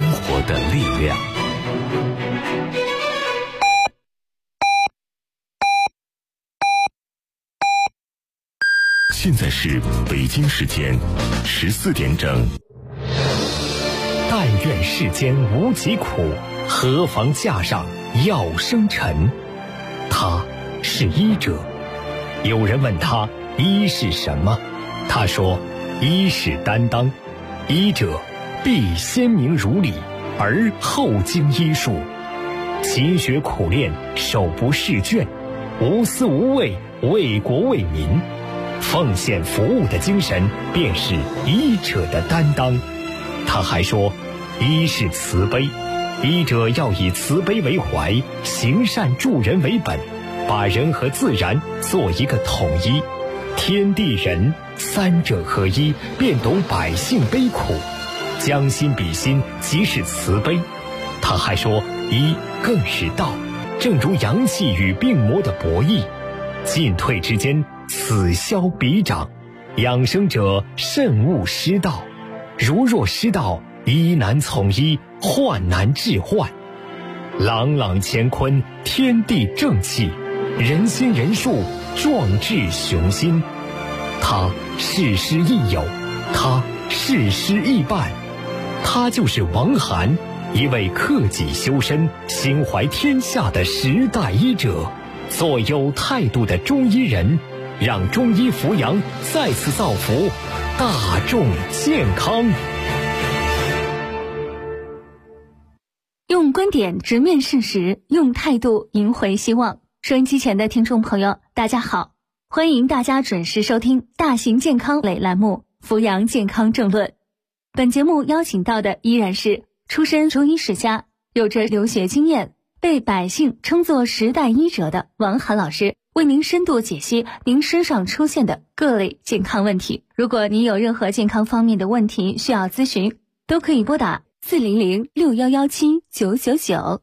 活的力量。现在是北京时间14点整。但愿世间无疾苦，何妨架上药生尘。他是医者。有人问他医是什么，他说医是担当，医者必先明如理，而后经医术，勤学苦练，手不释卷，无私无畏，为国为民，奉献服务的精神便是医者的担当。他还说医是慈悲，医者要以慈悲为怀，行善助人为本，把人和自然做一个统一，天地人三者合一，便懂百姓悲苦，将心比心，即是慈悲。他还说医更是道，正如阳气与病魔的博弈，进退之间，此消彼长，养生者慎勿失道，如若失道，医难从医，患难治患。朗朗乾坤，天地正气，人心人术，壮志雄心。他事师亦友，他事师亦伴，他就是王涵，一位克己修身、心怀天下的时代医者，做有态度的中医人，让中医扶阳再次造福大众健康。 用观点直面事实，用态度赢回希望。收音机前的听众朋友，大家好，欢迎大家准时收听大型健康类栏目《扶阳健康政论》。本节目邀请到的依然是出身中医世家，有着留学经验，被百姓称作时代医者的王涵老师，为您深度解析您身上出现的各类健康问题。如果您有任何健康方面的问题需要咨询，都可以拨打400617999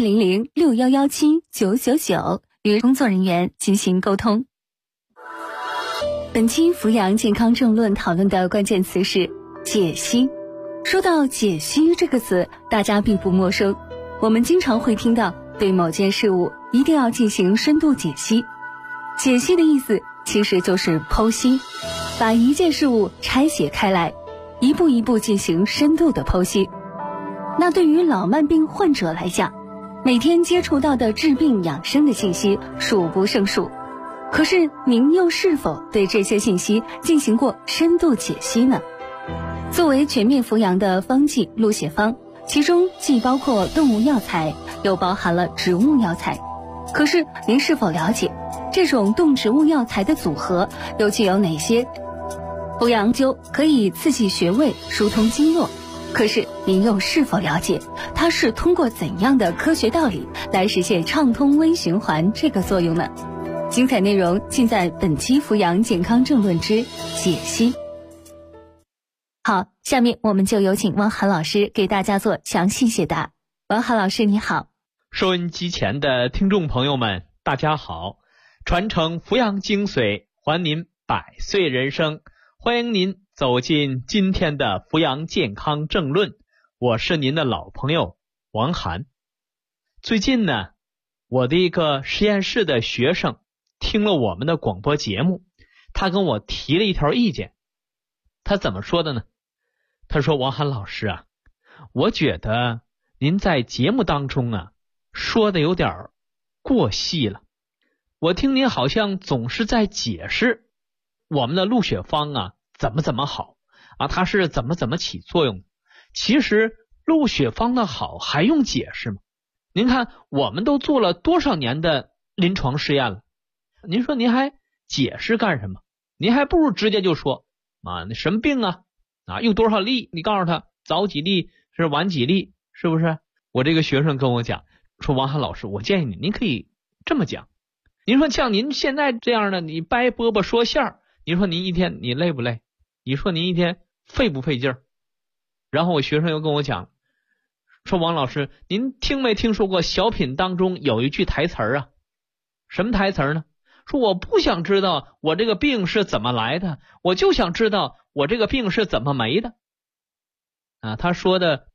400617999与工作人员进行沟通。本期扶阳健康政论讨论的关键词是解析。说到解析这个词，大家并不陌生，我们经常会听到对某件事物一定要进行深度解析。解析的意思其实就是剖析，把一件事物拆解开来，一步一步进行深度的剖析。那对于老慢病患者来讲，每天接触到的治病养生的信息数不胜数，可是您又是否对这些信息进行过深度解析呢？作为全面扶阳的方剂录写方，其中既包括动物药材，又包含了植物药材。可是您是否了解这种动植物药材的组合又具有哪些？扶阳灸可以刺激穴位，疏通经络，可是您又是否了解它是通过怎样的科学道理来实现畅通微循环这个作用呢？精彩内容尽在本期扶阳健康政论之解析。好，下面我们就有请汪涵老师给大家做详细解答。汪涵老师你好。 收音机前的听众朋友们大家好，传承扶阳精髓，还您百岁人生，欢迎您走进今天的扶阳健康政论，我是您的老朋友王涵。最近呢，我的一个实验室的学生听了我们的广播节目，他跟我提了一条意见。他怎么说的呢？他说，王涵老师啊，我觉得您在节目当中啊说的有点过细了，我听您好像总是在解释我们的鹿血方啊怎么好啊，它是怎么起作用。其实鹿血方的好还用解释吗？您看我们都做了多少年的临床试验了，您说您还解释干什么？您还不如直接就说啊，那什么病啊用多少粒，你告诉他早几粒是晚几粒，是不是？我这个学生跟我讲说，王涵老师，我建议您可以这么讲。您说像您现在这样的，你掰饽饽说馅儿，你说您一天你累不累？你说您一天费不费劲儿？然后我学生又跟我讲说，王老师，您听没听说过小品当中有一句台词啊？什么台词呢？说我不想知道我这个病是怎么来的，我就想知道我这个病是怎么没的啊。他说的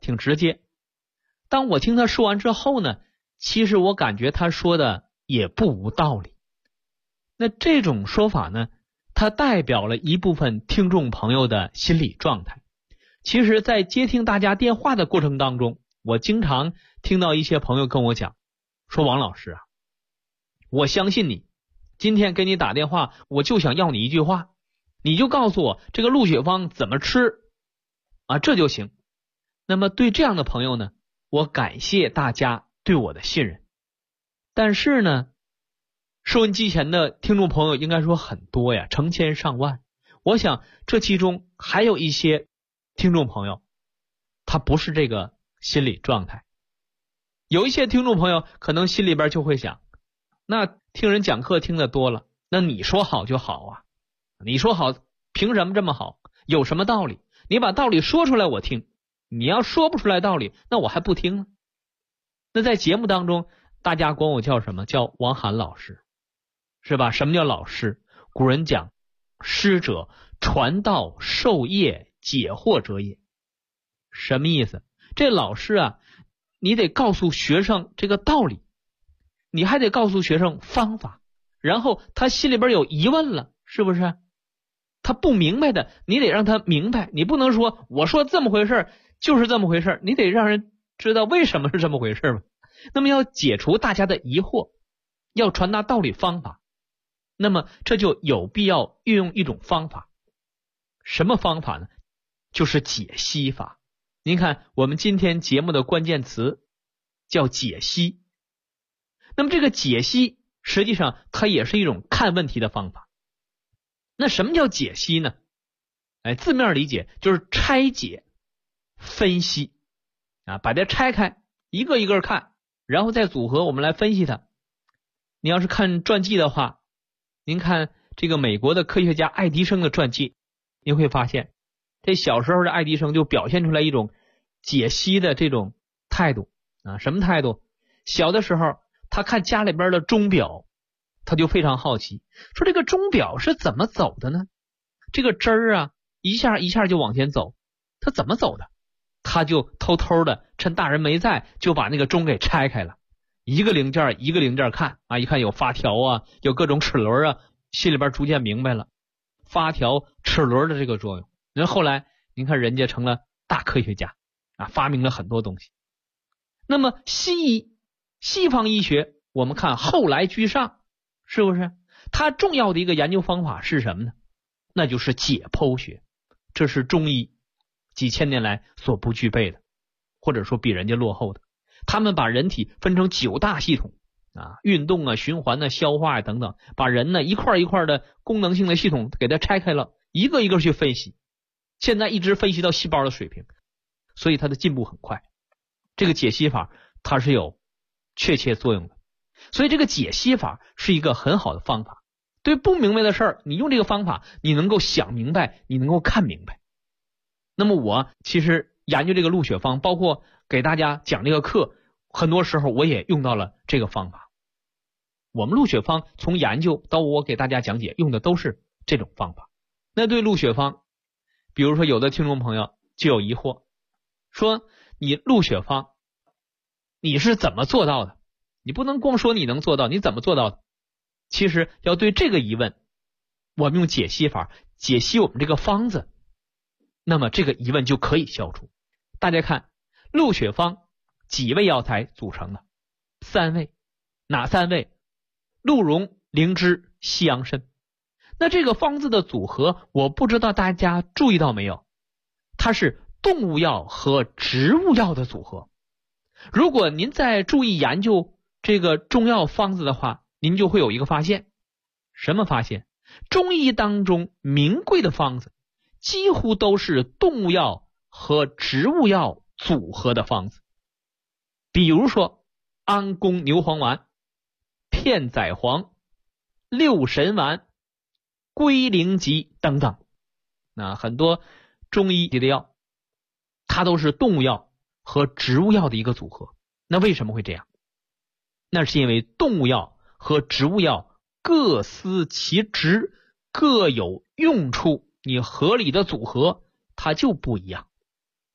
挺直接。当我听他说完之后呢，其实我感觉他说的也不无道理。那这种说法呢，它代表了一部分听众朋友的心理状态。其实在接听大家电话的过程当中，我经常听到一些朋友跟我讲，说王老师啊，我相信你，今天给你打电话，我就想要你一句话，你就告诉我这个鹿血芳怎么吃啊，这就行。那么对这样的朋友呢，我感谢大家对我的信任。但是呢，收音机前的听众朋友应该说很多呀，成千上万。我想这其中还有一些听众朋友，他不是这个心理状态。有一些听众朋友可能心里边就会想，那听人讲课听得多了，那你说好就好啊，你说好凭什么这么好？有什么道理？你把道理说出来我听，你要说不出来道理，那我还不听呢。那在节目当中，大家管我叫什么？叫王涵老师，是吧？什么叫老师？古人讲，师者，传道授业解惑者也。什么意思？这老师啊，你得告诉学生这个道理，你还得告诉学生方法，然后他心里边有疑问了，是不是？他不明白的，你得让他明白，你不能说我说这么回事就是这么回事，你得让人知道为什么是这么回事吧。那么要解除大家的疑惑，要传达道理方法，那么这就有必要运用一种方法。什么方法呢？就是解析法。您看我们今天节目的关键词叫解析。那么这个解析实际上它也是一种看问题的方法。那什么叫解析呢？字面理解就是拆解、分析啊，把它拆开，一个一个看，然后再组合，我们来分析它。你要是看传记的话，您看这个美国的科学家爱迪生的传记，你会发现这小时候的爱迪生就表现出来一种解析的这种态度啊。什么态度？小的时候他看家里边的钟表，他就非常好奇，说这个钟表是怎么走的呢？这个针儿啊，一下一下就往前走，它怎么走的？他就偷偷的趁大人没在，就把那个钟给拆开了，一个零件一个零件看啊，一看有发条啊，有各种齿轮啊，心里边逐渐明白了发条、齿轮的这个作用。人后来您看人家成了大科学家啊，发明了很多东西。那么西方医学我们看后来居上，是不是？它重要的一个研究方法是什么呢？那就是解剖学。这是中医几千年来所不具备的，或者说比人家落后的。他们把人体分成9大系统啊，运动啊、循环啊、消化啊等等，把人呢一块一块的功能性的系统给它拆开了，一个一个去分析。现在一直分析到细胞的水平，所以它的进步很快。这个解析法它是有确切作用的，所以这个解析法是一个很好的方法。对不明白的事儿，你用这个方法，你能够想明白，你能够看明白。那么我其实研究这个鹿血芳，包括给大家讲这个课，很多时候我也用到了这个方法。我们鹿血芳从研究到我给大家讲解，用的都是这种方法。那对鹿血芳，比如说有的听众朋友就有疑惑，说你鹿血芳你是怎么做到的？你不能光说你能做到，你怎么做到的？其实要对这个疑问，我们用解析法解析我们这个方子，那么这个疑问就可以消除。大家看鹿血芳几味药材组成的？3味。哪3味？鹿茸、灵芝、西洋参。那这个方子的组合，我不知道大家注意到没有，它是动物药和植物药的组合。如果您在注意研究这个中药方子的话，您就会有一个发现。什么发现？中医当中名贵的方子几乎都是动物药和植物药组合的方子。比如说安宫牛黄丸、片仔癀、六神丸、龟苓集等等。那很多中医的药，它都是动物药和植物药的一个组合。那为什么会这样？那是因为动物药和植物药各司其职，各有用处，你合理的组合它就不一样。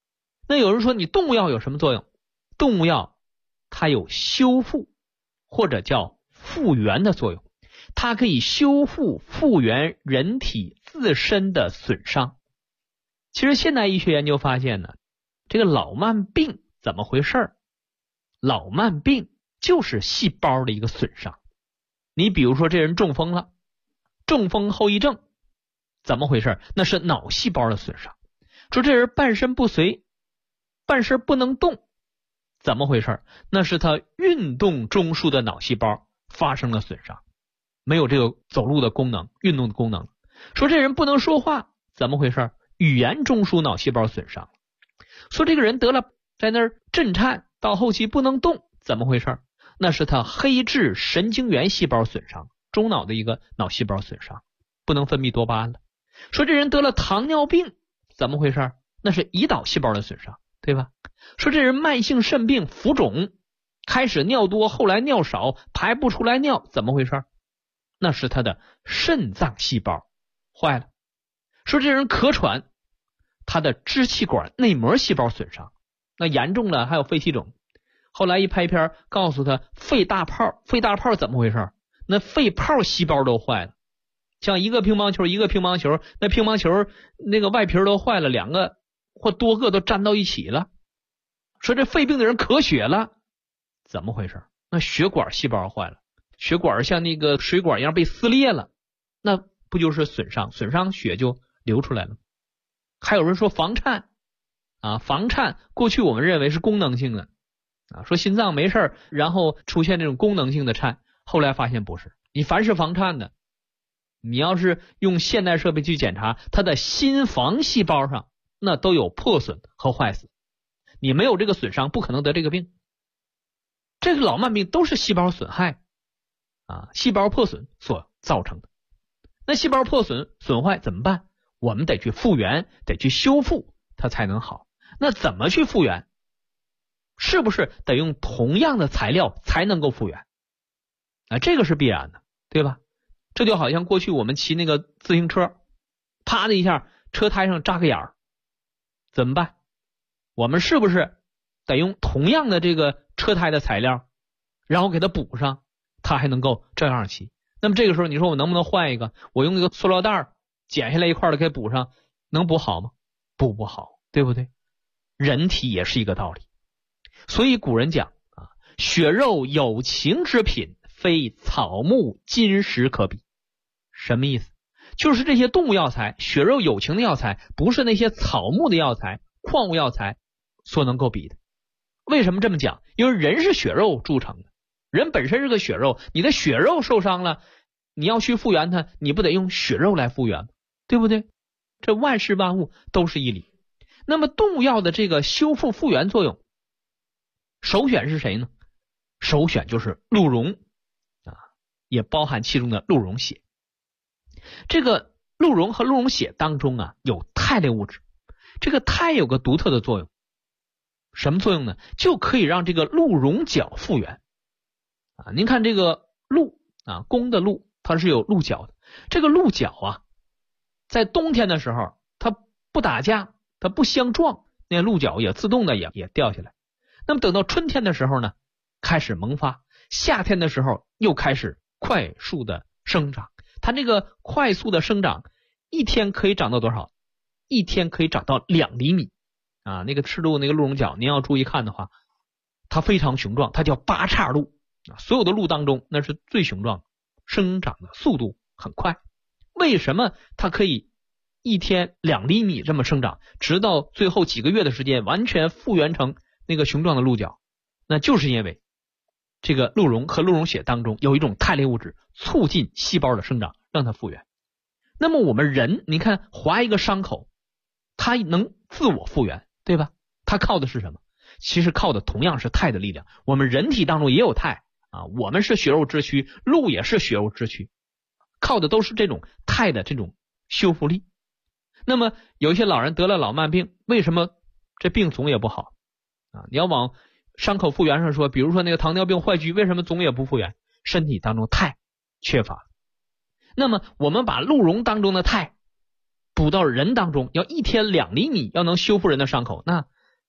那有人说你动物药有什么作用？动物药它有修复或者叫复原的作用，它可以修复复原人体自身的损伤。其实现代医学研究发现呢，这个老慢病怎么回事？老慢病就是细胞的一个损伤。你比如说这人中风了，中风后遗症怎么回事？那是脑细胞的损伤。说这人半身不遂，半身不能动，怎么回事？那是他运动中枢的脑细胞发生了损伤，没有这个走路的功能，运动的功能。说这人不能说话，怎么回事？语言中枢脑细胞损伤。说这个人得了在那儿震颤，到后期不能动，怎么回事？那是他黑质神经元细胞损伤，中脑的一个脑细胞损伤，不能分泌多巴胺了。说这人得了糖尿病，怎么回事？那是胰岛细胞的损伤，对吧？说这人慢性肾病浮肿，开始尿多，后来尿少，排不出来尿，怎么回事？那是他的肾脏细胞坏了。说这人咳喘，他的支气管内膜细胞损伤，那严重了还有肺气肿。后来一拍片告诉他肺大泡，肺大泡怎么回事？那肺泡细胞都坏了，像一个乒乓球一个乒乓球，那乒乓球那个外皮都坏了，两个或多个都粘到一起了。说这肺病的人咳血了，怎么回事？那血管细胞坏了，血管像那个水管一样被撕裂了，那不就是损伤？损伤血就流出来了。还有人说房颤啊，房颤过去我们认为是功能性的啊，说心脏没事然后出现这种功能性的颤，后来发现不是。你凡是房颤的，你要是用现代设备去检查，它的心房细胞上那都有破损和坏死，你没有这个损伤不可能得这个病。这个老慢病都是细胞损害啊，细胞破损所造成的。那细胞破损损坏怎么办？我们得去复原，得去修复，它才能好。那怎么去复原？是不是得用同样的材料才能够复原啊？这个是必然的，对吧？这就好像过去我们骑那个自行车，啪的一下车胎上扎个眼儿，怎么办？我们是不是得用同样的这个车胎的材料，然后给它补上，它还能够这样骑？那么这个时候你说我能不能换一个？我用那个塑料袋剪下来一块的给补上，能补好吗？不好，对不对？人体也是一个道理。所以古人讲啊，血肉有情之品，非草木金石可比。什么意思？就是这些动物药材，血肉有情的药材，不是那些草木的药材、矿物药材所能够比的。为什么这么讲？因为人是血肉铸成的，人本身是个血肉，你的血肉受伤了，你要去复原它，你不得用血肉来复原吗？对不对？这万事万物都是一理。那么动物药的这个修复复原作用，首选是谁呢？首选就是鹿茸啊，也包含其中的鹿茸血。这个鹿茸和鹿茸血当中啊有肽类物质，这个肽有个独特的作用，什么作用呢？就可以让这个鹿茸角复原啊。您看这个鹿啊，公的鹿它是有鹿角的，这个鹿角啊，在冬天的时候它不打架，它不相撞，那鹿角也自动的也掉下来。那么等到春天的时候呢，开始萌发，夏天的时候又开始快速的生长。它这个快速的生长，一天可以长到多少？一天可以长到2厘米啊！那个赤鹿那个鹿茸角，您要注意看的话，它非常雄壮，它叫八叉鹿啊，所有的鹿当中那是最雄壮，生长的速度很快。为什么它可以一天2厘米这么生长，直到最后几个月的时间完全复原成那个雄壮的鹿角？那就是因为这个鹿茸和鹿茸血当中有一种肽类物质，促进细胞的生长，让它复原。那么我们人，你看划一个伤口，它能自我复原，对吧？它靠的是什么？其实靠的同样是肽的力量。我们人体当中也有肽啊，我们是血肉之躯，鹿也是血肉之躯，靠的都是这种肽的这种修复力。那么有一些老人得了老慢病，为什么这病总也不好啊？你要往伤口复原上说，比如说那个糖尿病坏疽，为什么总也不复原？身体当中肽缺乏。那么我们把鹿茸当中的肽补到人当中，要一天2厘米，要能修复人的伤口，那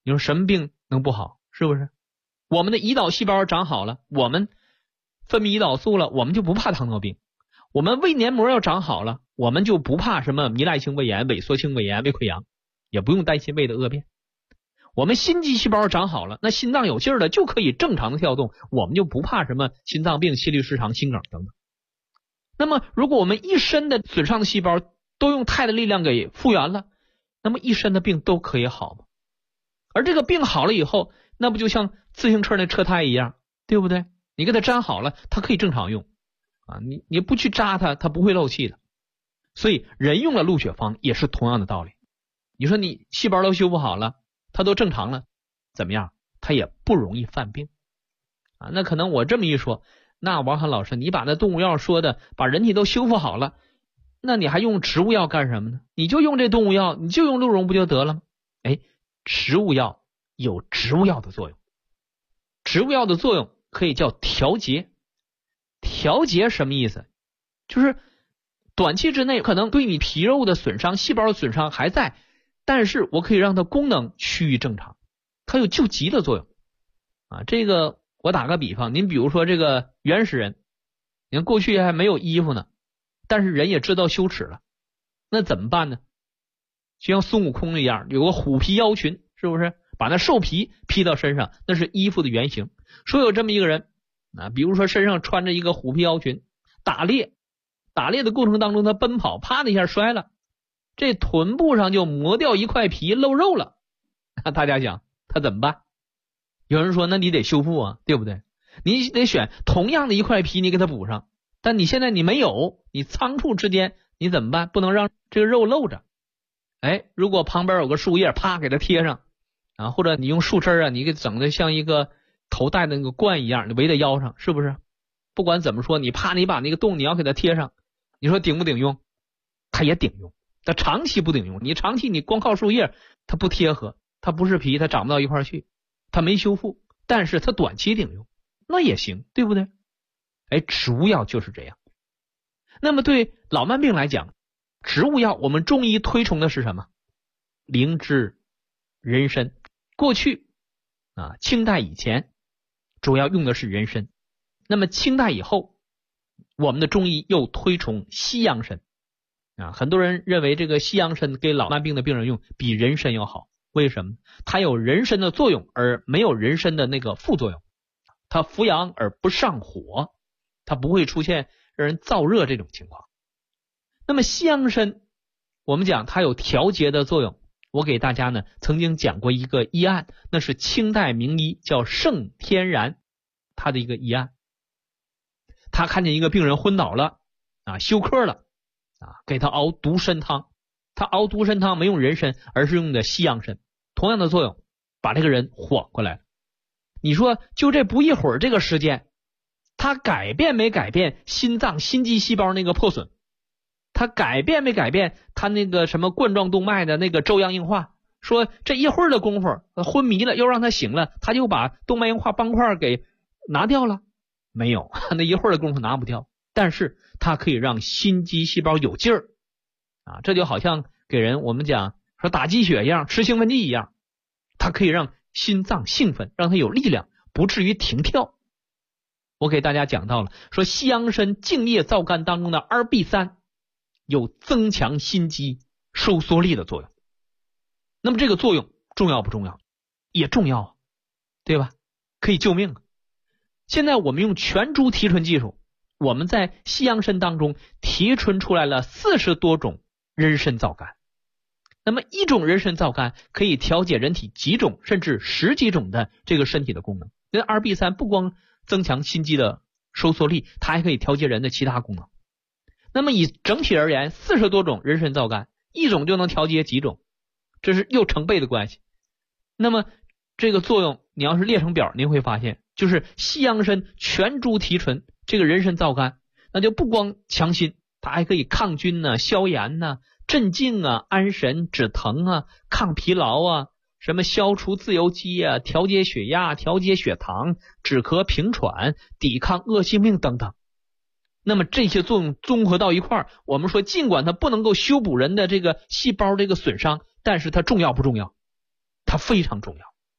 你说什么病能不好？是不是？我们的胰岛细胞长好了，我们分泌胰岛素了，我们就不怕糖尿病。我们胃黏膜要长好了，我们就不怕什么糜烂性胃炎、萎缩性胃炎、胃溃疡，也不用担心胃的恶变。我们心肌细胞长好了，那心脏有劲儿了就可以正常的跳动，我们就不怕什么心脏病、心律失常、心梗等等。那么如果我们一身的损伤的细胞都用肽的力量给复原了，那么一身的病都可以好吗？而这个病好了以后，那不就像自行车那车胎一样，对不对？你给它粘好了，它可以正常用啊，你不去扎它，它不会漏气的。所以人用了鹿血芳也是同样的道理。你说你细胞都修复好了，它都正常了，怎么样？它也不容易犯病啊。那可能我这么一说，那王涵老师，你把那动物药说的把人体都修复好了，那你还用植物药干什么呢？你就用这动物药，你就用鹿茸不就得了吗？植物药有植物药的作用，植物药的作用可以叫调节。调节什么意思？就是短期之内可能对你皮肉的损伤、细胞的损伤还在，但是我可以让它功能趋于正常，它有救急的作用啊。这个我打个比方，您比如说这个原始人，你看过去还没有衣服呢，但是人也知道羞耻了，那怎么办呢？就像孙悟空一样，有个虎皮腰裙，是不是把那兽皮披到身上，那是衣服的原型。说有这么一个人啊，比如说身上穿着一个虎皮腰裙，打猎的过程当中他奔跑，啪的一下摔了，这臀部上就磨掉一块皮，露肉了。大家想他怎么办？有人说那你得修复啊，对不对？你得选同样的一块皮你给它补上，但你现在你没有，你仓促之间你怎么办？不能让这个肉露着。如果旁边有个树叶，啪给它贴上啊，或者你用树枝啊，你给整的像一个头戴的那个冠一样，你围在腰上，是不是？不管怎么说，你把那个洞你要给它贴上，你说顶不顶用？它也顶用，它长期不顶用。你长期你光靠树叶，它不贴合，它不是皮，它长不到一块去，它没修复，但是它短期顶用，那也行，对不对？植物药就是这样。那么对老慢病来讲，植物药我们中医推崇的是什么？灵芝、人参。过去清代以前主要用的是人参，那么清代以后我们的中医又推崇西洋参很多人认为这个西洋参给老慢病的病人用比人参要好，为什么？它有人参的作用而没有人参的那个副作用，它扶阳而不上火，它不会出现让人燥热这种情况。那么西洋参我们讲它有调节的作用，我给大家呢曾经讲过一个医案，那是清代名医叫盛天然他的一个医案。他看见一个病人昏倒了休克了给他熬独参汤，他熬独参汤没用人参，而是用的西洋参，同样的作用，把这个人缓过来了。你说就这不一会儿这个时间，他改变没改变心脏心肌细胞那个破损？他改变没改变他那个什么冠状动脉的那个粥样硬化？说这一会儿的功夫昏迷了又让他醒了，他就把动脉硬化斑块给拿掉了？没有，那一会儿的功夫拿不掉，但是它可以让心肌细胞有劲儿这就好像给人我们讲说打鸡血一样，吃兴奋剂一样，它可以让心脏兴奋，让它有力量，不至于停跳。我给大家讲到了，说西洋参净液皂苷当中的 RB3 有增强心肌收缩力的作用。那么这个作用重要不重要？也重要对吧？可以救命现在我们用全株提纯技术，我们在西洋参当中提纯出来了40多种人参皂苷。那么一种人参皂苷可以调节人体几种甚至10几种的这个身体的功能。因为 RB3 不光增强心肌的收缩力，它还可以调节人的其他功能。那么以整体而言，40多种人参皂苷，一种就能调节几种，这是又成倍的关系。那么这个作用你要是列成表，您会发现就是西洋参全株提纯这个人参皂苷，那就不光强心，它还可以抗菌消炎镇静安神止疼抗疲劳什么消除自由基调节血压调节血糖止咳平喘抵抗恶性病等等。那么这些作用综合到一块儿，我们说尽管它不能够修补人的这个细胞这个损伤，但是它重要不重要？它非常重要。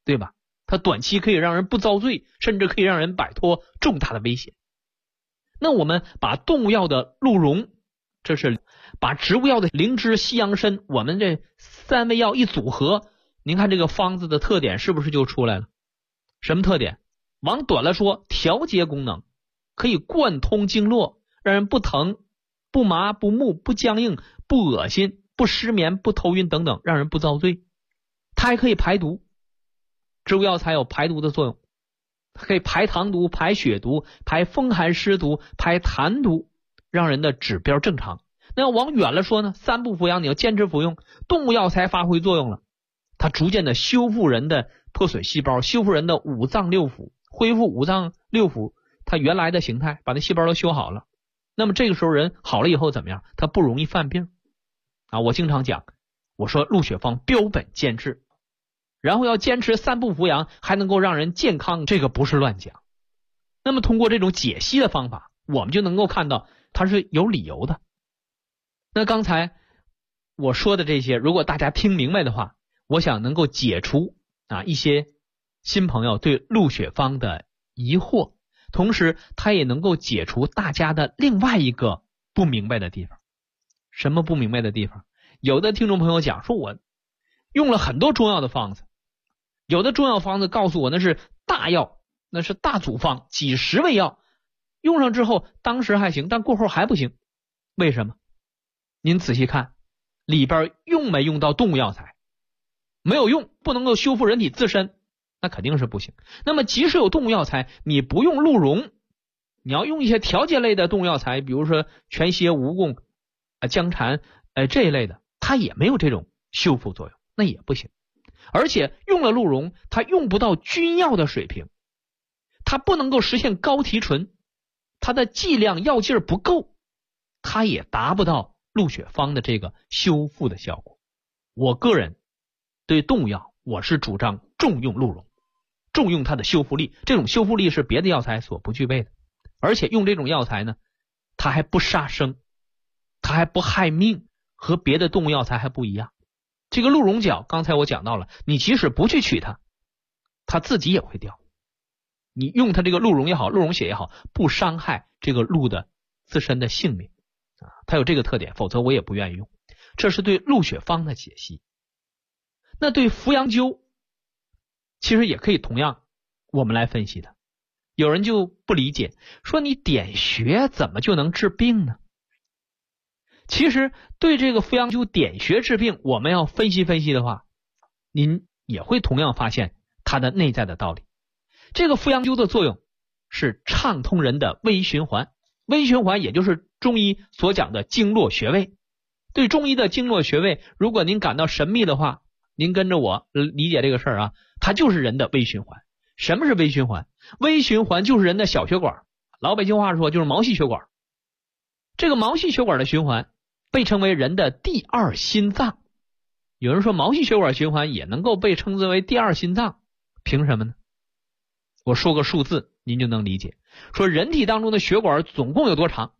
对吧？它短期可以让人不遭罪，甚至可以让人摆脱重大的危险。那我们把动物药的鹿茸，这是把植物药的灵芝、西洋参，我们这3味药一组合，您看这个方子的特点是不是就出来了？什么特点？往短了说，调节功能，可以贯通经络，让人不疼、不麻、不木、不僵硬、不恶心、不失眠、不头晕等等，让人不遭罪。它还可以排毒，植物药材有排毒的作用，它可以排糖毒、排血毒、排风寒湿毒、排痰毒，让人的指标正常。那要往远了说呢，3不服养，你要坚持服用，动物药材发挥作用了，它逐渐的修复人的破损细胞，修复人的五脏六腑，恢复五脏六腑它原来的形态，把那细胞都修好了。那么这个时候人好了以后怎么样？他不容易犯病啊！我经常讲，我说鹿血方标本兼治，然后要坚持3不服养，还能够让人健康，这个不是乱讲。那么通过这种解析的方法，我们就能够看到它是有理由的。那刚才我说的这些，如果大家听明白的话，我想能够解除一些新朋友对鹿血方的疑惑，同时它也能够解除大家的另外一个不明白的地方。什么不明白的地方？有的听众朋友讲说，我用了很多中药的方子，有的中药方子告诉我那是大药，那是大组方，几十味药，用上之后当时还行，但过后还不行。为什么？您仔细看里边用没用到动物药材，没有用，不能够修复人体自身，那肯定是不行。那么即使有动物药材，你不用鹿茸，你要用一些调节类的动物药材，比如说全蝎、蜈蚣、姜蝉这一类的，它也没有这种修复作用，那也不行。而且用了鹿茸，它用不到君药的水平，它不能够实现高提纯，它的剂量药劲儿不够，它也达不到鹿血方的这个修复的效果。我个人对动物药，我是主张重用鹿茸，重用它的修复力，这种修复力是别的药材所不具备的。而且用这种药材呢，它还不杀生，它还不害命，和别的动物药材还不一样。这个鹿茸角刚才我讲到了，你即使不去取它，它自己也会掉。你用它这个鹿茸也好，鹿茸血也好，不伤害这个鹿的自身的性命它有这个特点，否则我也不愿意用。这是对鹿血方的解析。那对扶阳灸其实也可以同样我们来分析的。有人就不理解，说你点穴怎么就能治病呢？其实对这个扶阳灸点穴治病，我们要分析分析的话，您也会同样发现它的内在的道理。这个扶阳灸的作用是畅通人的微循环，微循环也就是中医所讲的经络穴位。对中医的经络穴位，如果您感到神秘的话，您跟着我理解这个事儿它就是人的微循环。什么是微循环？微循环就是人的小血管，老北京话说就是毛细血管。这个毛细血管的循环被称为人的第二心脏。有人说毛细血管循环也能够被称之为第二心脏，凭什么呢？我说个数字您就能理解。说人体当中的血管总共有多长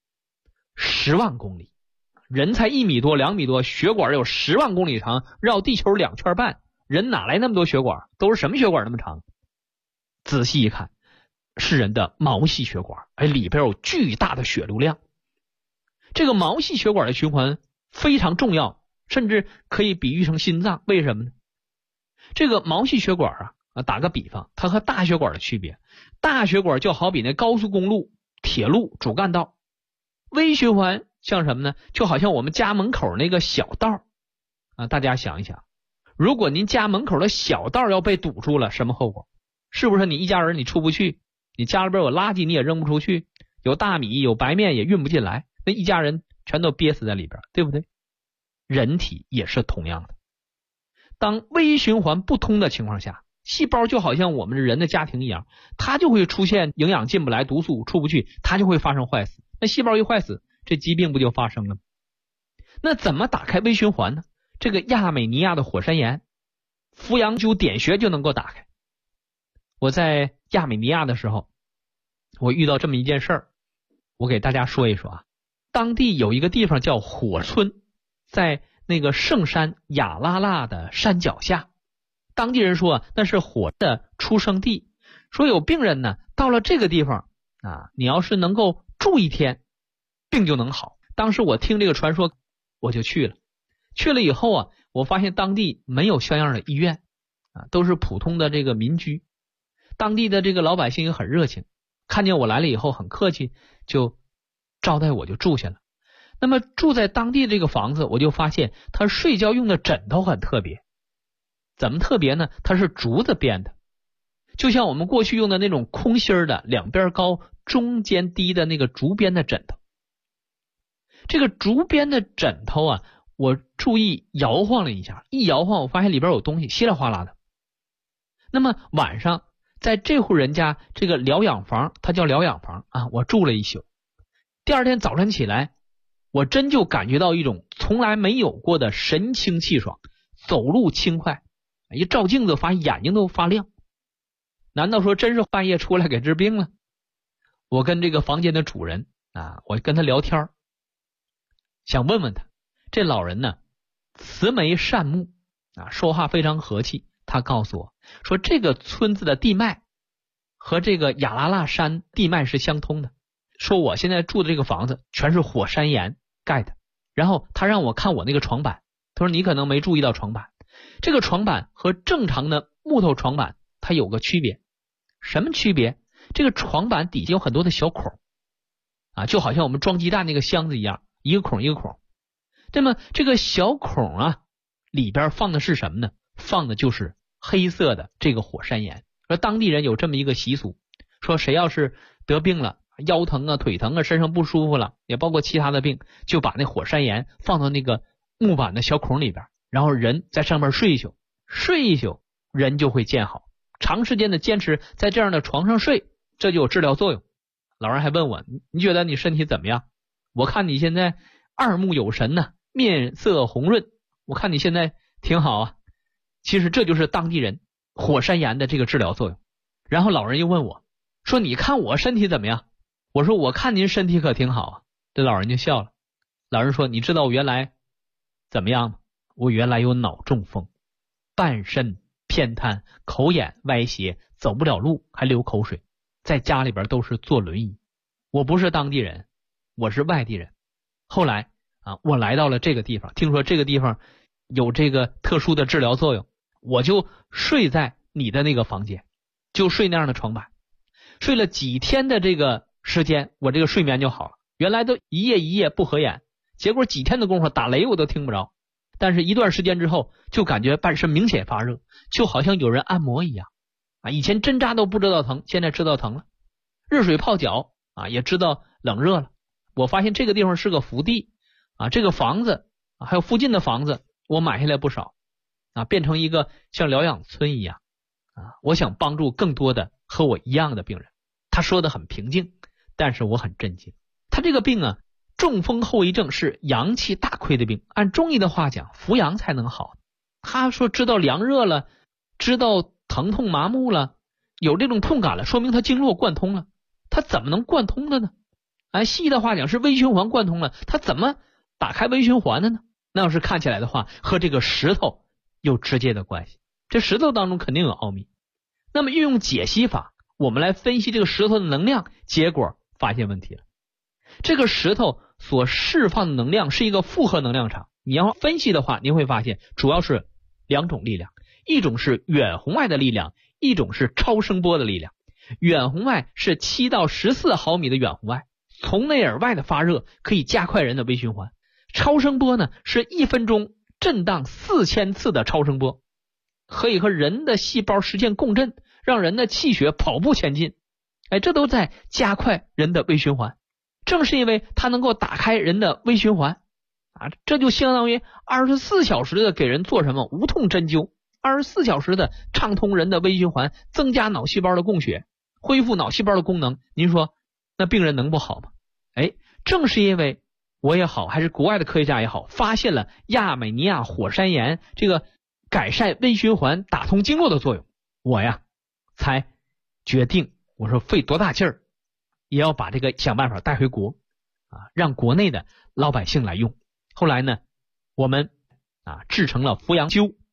？10万公里。人才1米多2米多，血管有10万公里长，绕地球2圈半，人哪来那么多血管？都是什么血管那么长？仔细一看，是人的毛细血管，里边有巨大的血流量。这个毛细血管的循环非常重要，甚至可以比喻成心脏。为什么呢？这个毛细血管打个比方，它和大血管的区别，大血管就好比那高速公路、铁路主干道，微循环像什么呢？就好像我们家门口那个小道大家想一想，如果您家门口的小道要被堵住了，什么后果？是不是你一家人你出不去，你家里边有垃圾你也扔不出去，有大米有白面也运不进来，那一家人全都憋死在里边，对不对？人体也是同样的。当微循环不通的情况下，细胞就好像我们人的家庭一样，它就会出现营养进不来，毒素出不去，它就会发生坏死。那细胞一坏死，这疾病不就发生了吗？那怎么打开微循环呢？这个亚美尼亚的火山岩，扶阳灸点穴就能够打开。我在亚美尼亚的时候，我遇到这么一件事儿，我给大家说一说当地有一个地方叫火村，在那个圣山雅拉腊的山脚下， 当地人说那是火的出生地，说有病人呢到了这个地方啊，你要是能够住一天，病就能好。当时我听这个传说，我就去了。去了以后啊，我发现当地没有像样的医院啊，都是普通的这个民居。当地的这个老百姓也很热情，看见我来了以后很客气，就招待我就住下了。那么住在当地这个房子，我就发现他睡觉用的枕头很特别。怎么特别呢？它是竹子编的，就像我们过去用的那种空心的两边高中间低的那个竹编的枕头。这个竹编的枕头啊，我注意摇晃了一下，一摇晃我发现里边有东西，稀里哗啦的。那么晚上在这户人家这个疗养房，它叫疗养房啊，我住了一宿。第二天早晨起来，我真就感觉到一种从来没有过的神清气爽，走路轻快，一照镜子发现眼睛都发亮。难道说真是半夜出来给治病了？我跟这个房间的主人啊，我跟他聊天，想问问他，这老人呢慈眉善目啊，说话非常和气。他告诉我说，这个村子的地脉和这个雅拉腊山地脉是相通的，说我现在住的这个房子全是火山岩盖的。然后他让我看我那个床板，他说你可能没注意到床板，这个床板和正常的木头床板它有个区别。什么区别？这个床板底下有很多的小孔啊，就好像我们装鸡蛋那个箱子一样，一个孔一个孔。那么这个小孔啊，里边放的是什么呢？放的就是黑色的这个火山岩。而当地人有这么一个习俗，说谁要是得病了，腰疼啊腿疼啊身上不舒服了，也包括其他的病，就把那火山岩放到那个木板的小孔里边，然后人在上面睡一宿，睡一宿人就会见好。长时间的坚持在这样的床上睡，这就有治疗作用。老人还问我，你觉得你身体怎么样？我看你现在二目有神呢，面色红润，我看你现在挺好啊。其实这就是当地人火山岩的这个治疗作用。然后老人又问我说，你看我身体怎么样？我说我看您身体可挺好啊。这老人就笑了。老人说，你知道我原来怎么样吗？我原来有脑中风，半身偏瘫，口眼歪斜，走不了路，还流口水，在家里边都是坐轮椅。我不是当地人，我是外地人。后来啊，我来到了这个地方，听说这个地方有这个特殊的治疗作用，我就睡在你的那个房间，就睡那样的床板，睡了几天的这个时间，我这个睡眠就好了。原来都一夜一夜不合眼，结果几天的功夫打雷我都听不着，但是一段时间之后就感觉半身明显发热，就好像有人按摩一样啊！以前针扎都不知道疼，现在知道疼了。热水泡脚啊，也知道冷热了。我发现这个地方是个福地啊，这个房子啊，还有附近的房子我买下来不少啊，变成一个像疗养村一样啊。我想帮助更多的和我一样的病人。他说的很平静，但是我很震惊。他这个病啊，中风后遗症是阳气大亏的病，按中医的话讲，扶阳才能好。他说知道凉热了，知道疼痛麻木了，有这种痛感了，说明他经络贯通了。他怎么能贯通的呢？按西医的话讲是微循环贯通了，他怎么打开微循环的呢？那要是看起来的话，和这个石头有直接的关系。这石头当中肯定有奥秘。那么运用解析法，我们来分析这个石头的能量，结果发现问题了。这个石头所释放的能量是一个复合能量场，你要分析的话，您会发现主要是两种力量，一种是远红外的力量，一种是超声波的力量。远红外是7到14毫米的远红外，从内而外的发热，可以加快人的微循环。超声波呢，是1分钟震荡4000次的超声波，可以和人的细胞实现共振，让人的气血跑步前进。这都在加快人的微循环。正是因为它能够打开人的微循环啊，这就相当于24小时的给人做什么无痛针灸，24小时的畅通人的微循环，增加脑细胞的供血，恢复脑细胞的功能。您说那病人能不好吗？正是因为我也好，还是国外的科学家也好，发现了亚美尼亚火山岩这个改善微循环、打通经络的作用，我呀才决定，我说费多大劲儿也要把这个想办法带回国啊，让国内的老百姓来用。后来呢，我们制成了扶阳灸，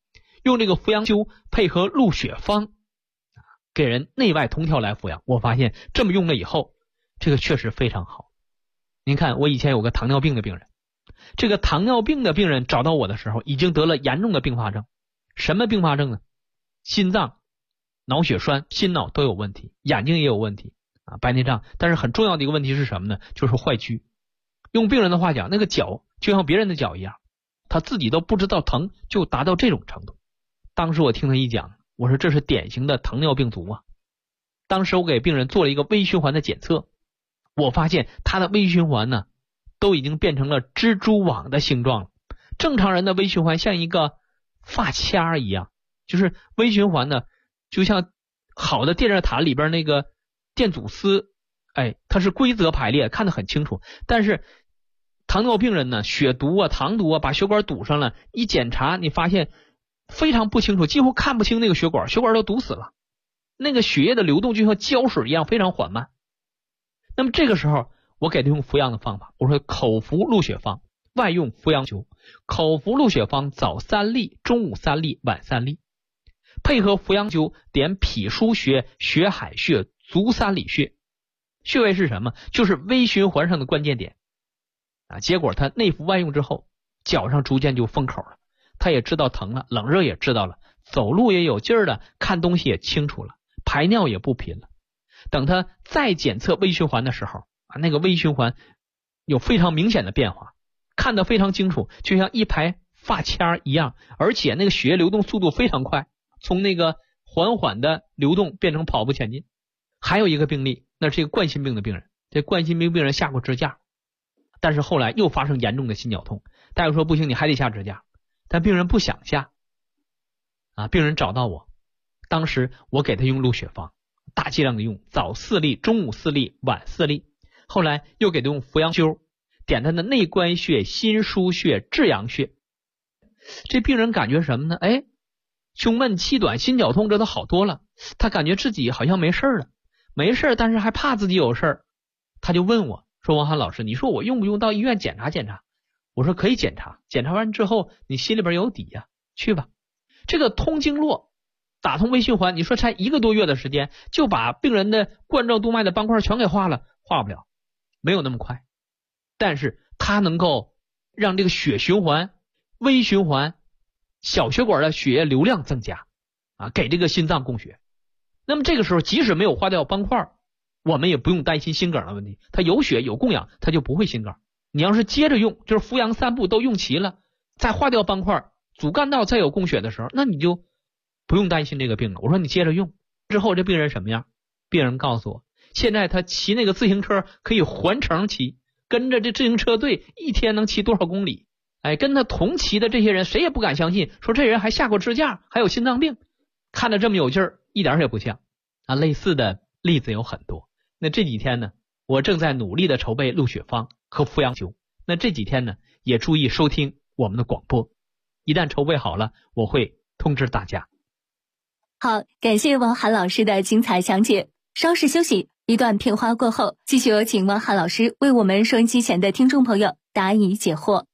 用这个扶阳灸配合鹿血方，给人内外同调来扶阳。我发现这么用了以后，这个确实非常好。您看，我以前有个糖尿病的病人，这个糖尿病的病人找到我的时候，已经得了严重的并发症。什么并发症呢？心脏、脑血栓、心脑都有问题，眼睛也有问题啊，白内障。但是很重要的一个问题是什么呢？就是坏疽。用病人的话讲，那个脚就像别人的脚一样，他自己都不知道疼，就达到这种程度。当时我听他一讲，我说这是典型的糖尿病足啊。当时我给病人做了一个微循环的检测，我发现他的微循环呢都已经变成了蜘蛛网的形状了。正常人的微循环像一个发卡一样，就是微循环呢就像好的电热毯里边那个电阻丝，它是规则排列，看得很清楚。但是糖尿病人呢，血毒啊、糖毒啊把血管堵上了，一检查你发现非常不清楚，几乎看不清那个血管，血管都堵死了，那个血液的流动就像胶水一样非常缓慢。那么这个时候我给他用扶阳的方法，我说口服鹿血方，外用扶阳灸。口服鹿血方早3粒，中午3粒，晚3粒，配合扶阳灸点脾腧穴、血海穴、足三里穴。穴位是什么？就是微循环上的关键点啊。结果他内服外用之后，脚上逐渐就封口了，他也知道疼了，冷热也知道了，走路也有劲儿了，看东西也清楚了，排尿也不频了。等他再检测微循环的时候啊，那个微循环有非常明显的变化，看得非常清楚，就像一排发卡一样，而且那个血液流动速度非常快，从那个缓缓的流动变成跑步前进。还有一个病例，那是一个冠心病的病人，这冠心病病人下过支架，但是后来又发生严重的心绞痛，大夫说不行，你还得下支架，但病人不想下啊。病人找到我，当时我给他用鹿血方，大剂量的用，早4粒，中午4粒，晚4粒。后来又给他用扶阳灸，点他的内关穴、心腧穴、至阳穴。这病人感觉什么呢？胸闷气短、心绞痛这都好多了，他感觉自己好像没事了，没事，但是还怕自己有事儿。他就问我说，王涵老师，你说我用不用到医院检查检查？我说可以检查，检查完之后你心里边有底呀，去吧。这个通经络打通微循环，你说才1个多月的时间就把病人的冠状动脉的斑块全给化了，化不了，没有那么快，但是它能够让这个血循环、微循环、小血管的血液流量增加啊，给这个心脏供血。那么这个时候即使没有化掉斑块，我们也不用担心心梗的问题，它有血有供氧，它就不会心梗。你要是接着用，就是扶阳3步都用齐了，再化掉斑块，主干道再有供血的时候，那你就不用担心这个病了。我说你接着用之后，这病人什么样？病人告诉我，现在他骑那个自行车可以环城骑，跟着这自行车队一天能骑多少公里。跟他同骑的这些人谁也不敢相信，说这人还下过支架，还有心脏病，看着这么有劲儿，一点也不像啊。类似的例子有很多。那这几天呢，我正在努力的筹备鹿血方和扶阳灸。那这几天呢，也注意收听我们的广播，一旦筹备好了，我会通知大家。 好，感谢王涵老师的精彩讲解。稍事休息，一段片花过后，继续有请王涵老师为我们收音机前的听众朋友答疑解惑。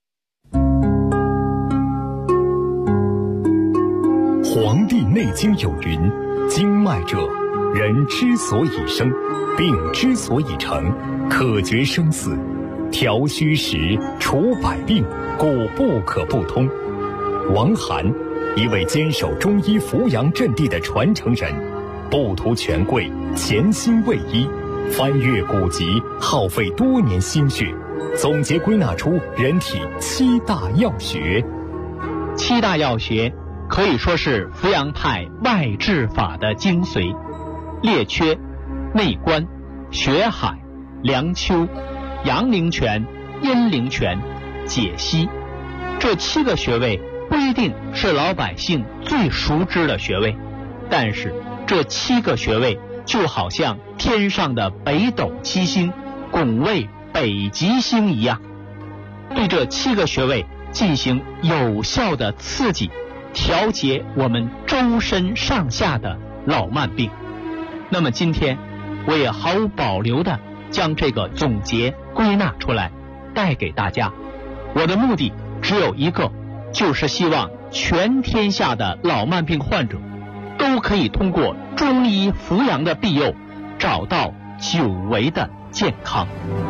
《黄帝内经》有云：经脉者，人之所以生，病之所以成，可决生死，调虚实，除百病，故不可不通。王涵，一位坚守中医扶阳阵地的传承人，不图权贵，潜心为医，翻阅古籍，耗费多年心血，总结归纳出人体7大要穴。 7大要穴可以说是扶阳派外治法的精髓：列缺、内关、血海、梁丘、阳陵泉、阴陵泉、解析。这7个穴位不一定是老百姓最熟知的穴位，但是这7个穴位就好像天上的北斗7星拱卫北极星一样，对这7个穴位进行有效的刺激，调节我们周身上下的老慢病。那么今天我也毫无保留的将这个总结归纳出来带给大家，我的目的只有一个，就是希望全天下的老慢病患者都可以通过中医扶阳的庇佑，找到久违的健康。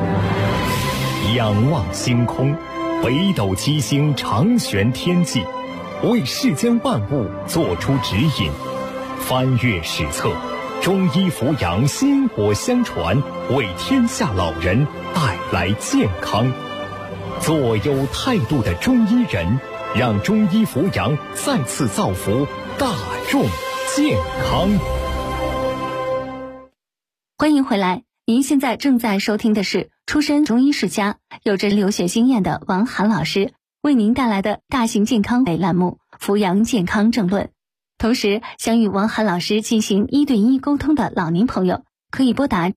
仰望星空，北斗七星长悬天际，为世间万物做出指引。翻阅史册，中医扶阳薪火相传，为天下老人带来健康。做有态度的中医人，让中医扶阳再次造福大众健康。 欢迎回来，您现在正在收听的是出身中医世家、有着留学经验的王涵老师为您带来的大型健康类栏目《扶阳健康政论》。同时，想与王涵老师进行1对1沟通的老年朋友，可以拨打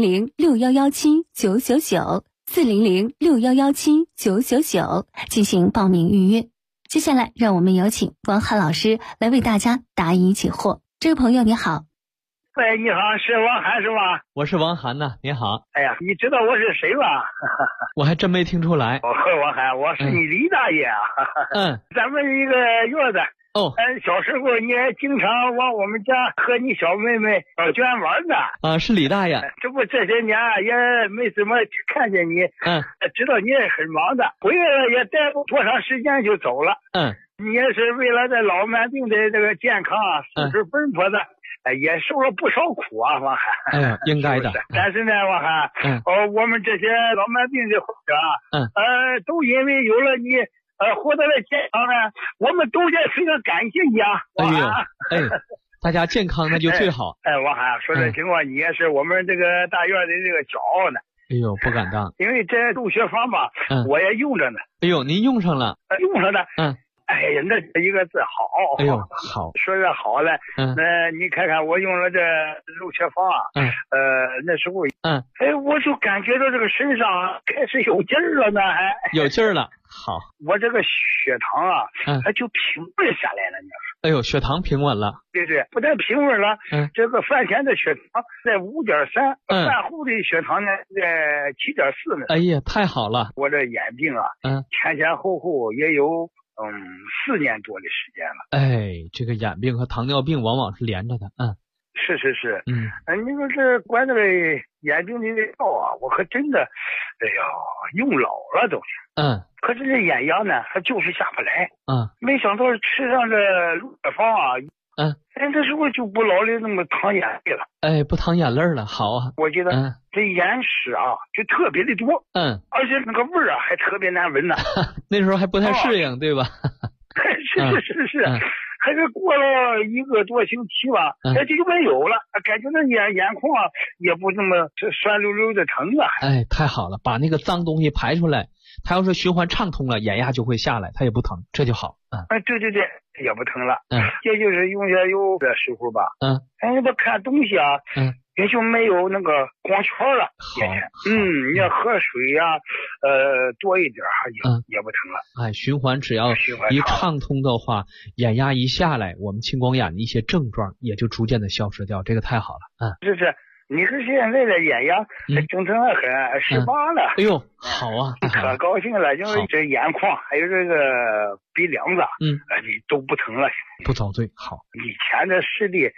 400-6117-999，400-6117-999进行报名预约。接下来，让我们有请王涵老师来为大家答疑解惑。这位朋友你好。 喂，你好，是王涵是吧？ 我是王涵呐，你好。 哎呀，你知道我是谁吧？ 我还真没听出来。 王涵，我是你李大爷啊。咱们一个院子。小时候你还经常往我们家和你小妹妹卷玩呢。 是李大爷。 这不这些年也没怎么看见你。知道你也很忙的，回来了也待不多长时间就走了。你也是为了这老慢病的这个健康啊，四处奔波的。也受了不少苦啊，王涵。 哎呀，应该的。 但是呢，王涵，我们这些老慢病的患者啊，都因为有了你获得了健康呢，我们都得非常感谢你啊，王涵。 大家健康那就最好。 王涵，说这情况你也是我们这个大院的这个骄傲呢。 哎呦，不敢当。 因为这入学方吧，我也用着呢。 哎呦，您用上了？ 用上了。哎呀，那一个字好。 哎呦，好。 说这好了。那你看看我用了这入血方啊。那时候。我就感觉到这个身上开始有劲儿了呢，还。有劲儿了。好。 我这个血糖啊，它就平稳下来了，你说。 哎呦，血糖平稳了。 对，不但平稳了，这个饭前的血糖在5.3，饭后的血糖呢在7.4呢。 哎呀，太好了。 我这眼病啊，前后也有。4年多的时间了。 这个眼病和糖尿病往往是连着的。 是。你说这管这个眼病的药啊，我可真的，用老了都是。可是这眼药呢，它就是下不来。没想到吃上这入血方啊。这时候就不老的那么淌眼泪了。 不淌眼泪了，好啊。 我觉得这眼屎啊就特别的多。而且那个味儿啊还特别难闻呢。 那时候还不太适应，对吧？ 是。还是过了1个多星期吧，这就没有了，感觉那眼眶啊也不这么酸溜溜的疼了。 太好了，把那个脏东西排出来，它要是循环畅通了，眼压就会下来，它也不疼，这就好。 对，也不疼了。也就是用下油的时候吧。我看东西啊，也就没有那个光圈了。 好。 你要喝水呀，多一点也不疼了。 循环只要一畅通的话，眼压一下来，我们青光眼的一些症状也就逐渐的消失掉，这个太好了。 是。你说现在的眼压正常的很，18了。 哎呦，好啊， 可高兴了，因为这眼眶还有这个鼻梁子，你都不疼了， 不遭罪。好， 以前的视力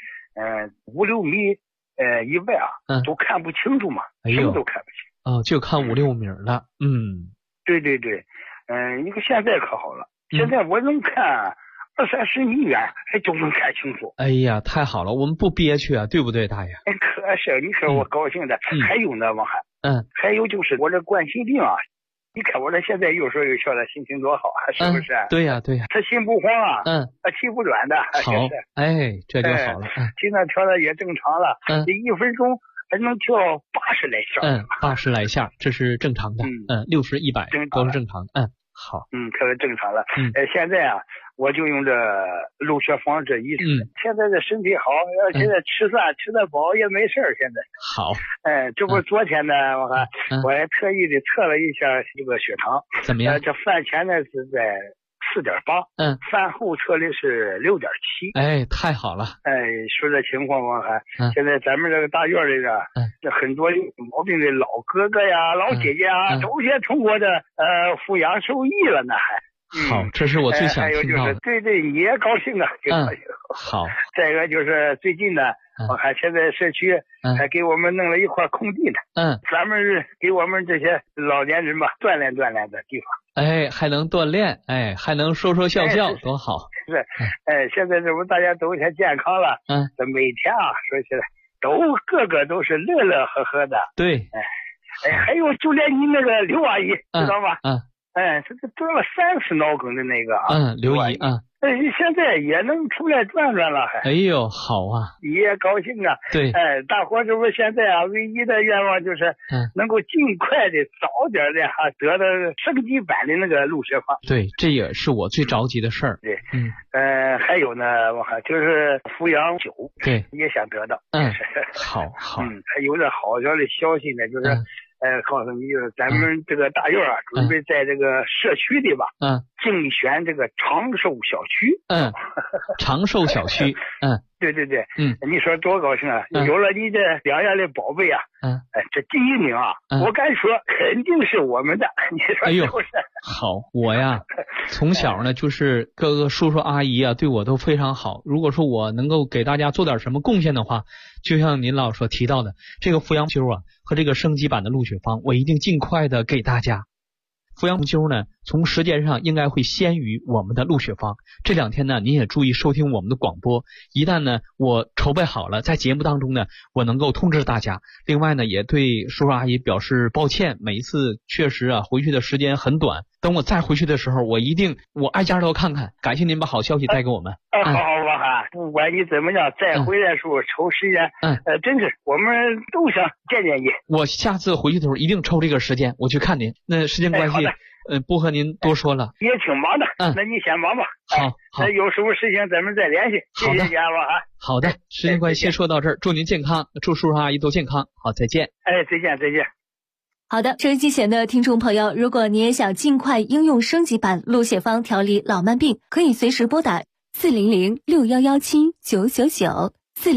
，5-6米以外啊，都看不清楚嘛，什么都看不清。 就看5-6米了。 对。你看现在可好了，现在我能看20-30米远，都能看清楚。 哎呀，太好了，我们不憋屈啊，对不对，大爷？ 可是，你说我高兴的。还有呢，王涵。还有就是我这冠心病啊，你看我这现在又说又笑的，心情多好啊，是不是？ 对呀。 他心不慌啊，气不短的。 好。这就好了。 心脏跳的也正常了。这1分钟还能跳80来下。 80来下，这是正常的。60、100都是正常的。好。 特别正常了。现在啊，我就用这入血方这一次。现在这身体好，现在吃饭吃得饱也没事儿。现在好。 这不昨天呢，我还特意的测了一下这个血糖。 怎么样？ 这饭前呢是在4.8。饭后测的是6.7。 太好了。 说这情况，王涵，现在咱们这个大院里边，这很多有毛病的老哥哥呀、老姐姐啊，都先通过这扶阳受益了呢， 好，这是我最想听到的。 对，你也高兴啊， 好。 再一个就是最近呢，我看现在社区还给我们弄了一块空地呢，专门给我们这些老年人吧锻炼锻炼的地方。 还能锻炼，还能说说笑笑，多好。 是，现在这不大家都太健康了，每天啊说起来个个都是乐乐呵呵的。 对， 还有就连你那个刘阿姨，知道吗？这个得了30脑梗的那个刘姨现在也能出来转转了，还。 哎呦，好啊！ 也高兴啊。 对。 大伙这不现在唯一的愿望就是能够尽快的早点的得到升级版的那个入学房。 对，这也是我最着急的事儿。 对。还有呢，我看就是抚养酒， 对， 也想得到。 好。 还有点好消的消息呢，就是告诉你，就是咱们这个大院准备在这个社区里吧，竞选这个长寿小区。 长寿小区。 对。你说多高兴啊！有了你这两样的宝贝啊，这第一名啊，我敢说肯定是我们的。你说是不是？ 好，我呀，从小呢就是各个叔叔阿姨啊对我都非常好。如果说我能够给大家做点什么贡献的话，就像您老所提到的这个抚养修啊和这个升级版的入学方，我一定尽快的给大家。抚养修呢，从时间上应该会先于我们的入学方。这2天呢，您也注意收听我们的广播。一旦呢，我筹备好了，在节目当中呢，我能够通知大家。另外呢，也对叔叔阿姨表示抱歉，每一次确实回去的时间很短。等我再回去的时候，我挨家都看看。感谢您把好消息带给我们。 好，王涵，不管你怎么样，再回来的时候抽时间，真是我们都想见见你。 我下次回去的时候一定抽这个时间，我去看您。那时间关系，不和您多说了。 也挺忙的，那你先忙吧。 好， 那有什么事情咱们再联系。谢谢你啊，王涵。 好的，时间关系先说到这儿，祝您健康，祝叔叔阿姨都健康。好，再见。 再见。 好的，收音机前的听众朋友，如果你也想尽快应用升级版陆血方调理老慢病，可以随时拨打400-6117-999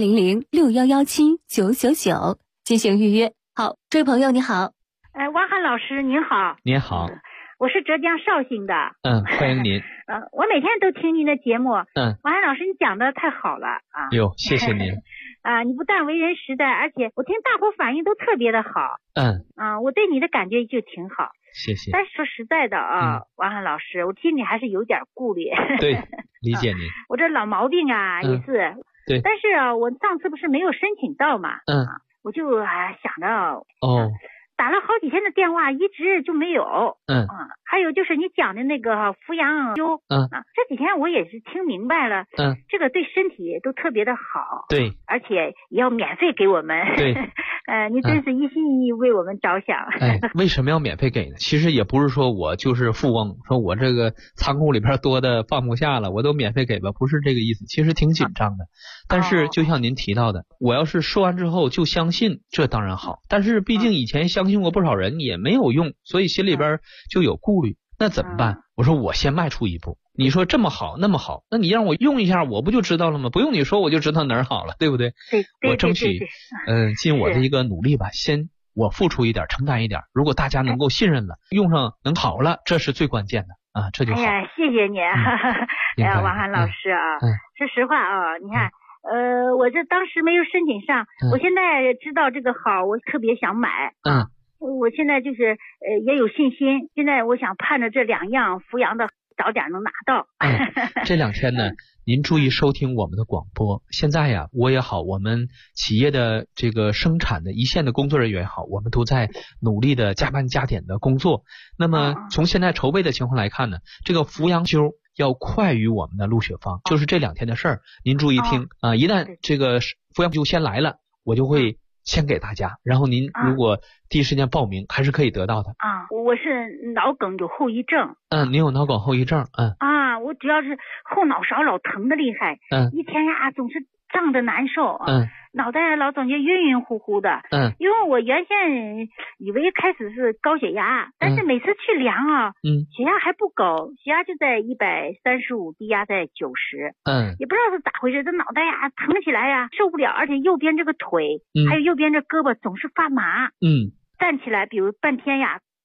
400-6117-999进行预约。好，这位朋友你好。 王涵老师您好。 您好。 我是浙江绍兴的。 欢迎您。 我每天都听您的节目。王涵老师你讲的太好了啊。 哟，谢谢您。 你不但为人实在，而且我听大伙反应都特别的好。我对你的感觉就挺好。 谢谢。 但是说实在的王涵老师，我听你还是有点顾虑。 对，理解您。 我这老毛病也是。 对。 但是我上次不是没有申请到嘛。我就想着打了好几天的电话，一直就没有。还有就是你讲的那个抚养修，这几天我也是听明白了。这个对身体都特别的好。 对。 而且也要免费给我们。 对。 你真是一心一意为我们着想。 为什么要免费给呢？其实也不是说我就是富翁，说我这个仓库里边多的放不下了，我都免费给吧，不是这个意思。其实挺紧张的。但是就像您提到的，我要是说完之后就相信，这当然好。但是毕竟以前相信过不少人也没有用，所以心里边就有顾虑。那怎么办？我说我先迈出一步。你说这么好那么好，那你让我用一下我不就知道了吗？不用你说我就知道哪儿好了，对不对？ 对。 我争取尽我的一个努力吧，先我付出一点承担一点，如果大家能够信任了，用上能好了，这是最关键的这就好。 谢谢你。王涵老师说实话你看我这当时没有申请上，我现在知道这个好，我特别想买。我现在就是也有信心，现在我想盼着这2样抚养的早点能拿到。 这2天呢，您注意收听我们的广播。现在呀，我也好，我们企业的这个生产的一线的工作人员也好，我们都在努力的加班加点的工作。那么从现在筹备的情况来看呢，这个抚养修要快于我们的入学方，就是这2天的事儿。您注意听一旦这个抚养修先来了，我就会先给大家，然后您如果第一时间报名还是可以得到的。 我是脑梗有后遗症。 您有脑梗后遗症。 我主要是后脑勺老疼的厉害。一天总是胀着难受。脑袋老总觉晕晕乎乎的。因为我原先以为开始是高血压，但是每次去量血压还不高，血压就在135，低压在90。也不知道是咋回事，这脑袋疼起来受不了，而且右边这个腿还有右边这胳膊总是发麻。站起来比如半天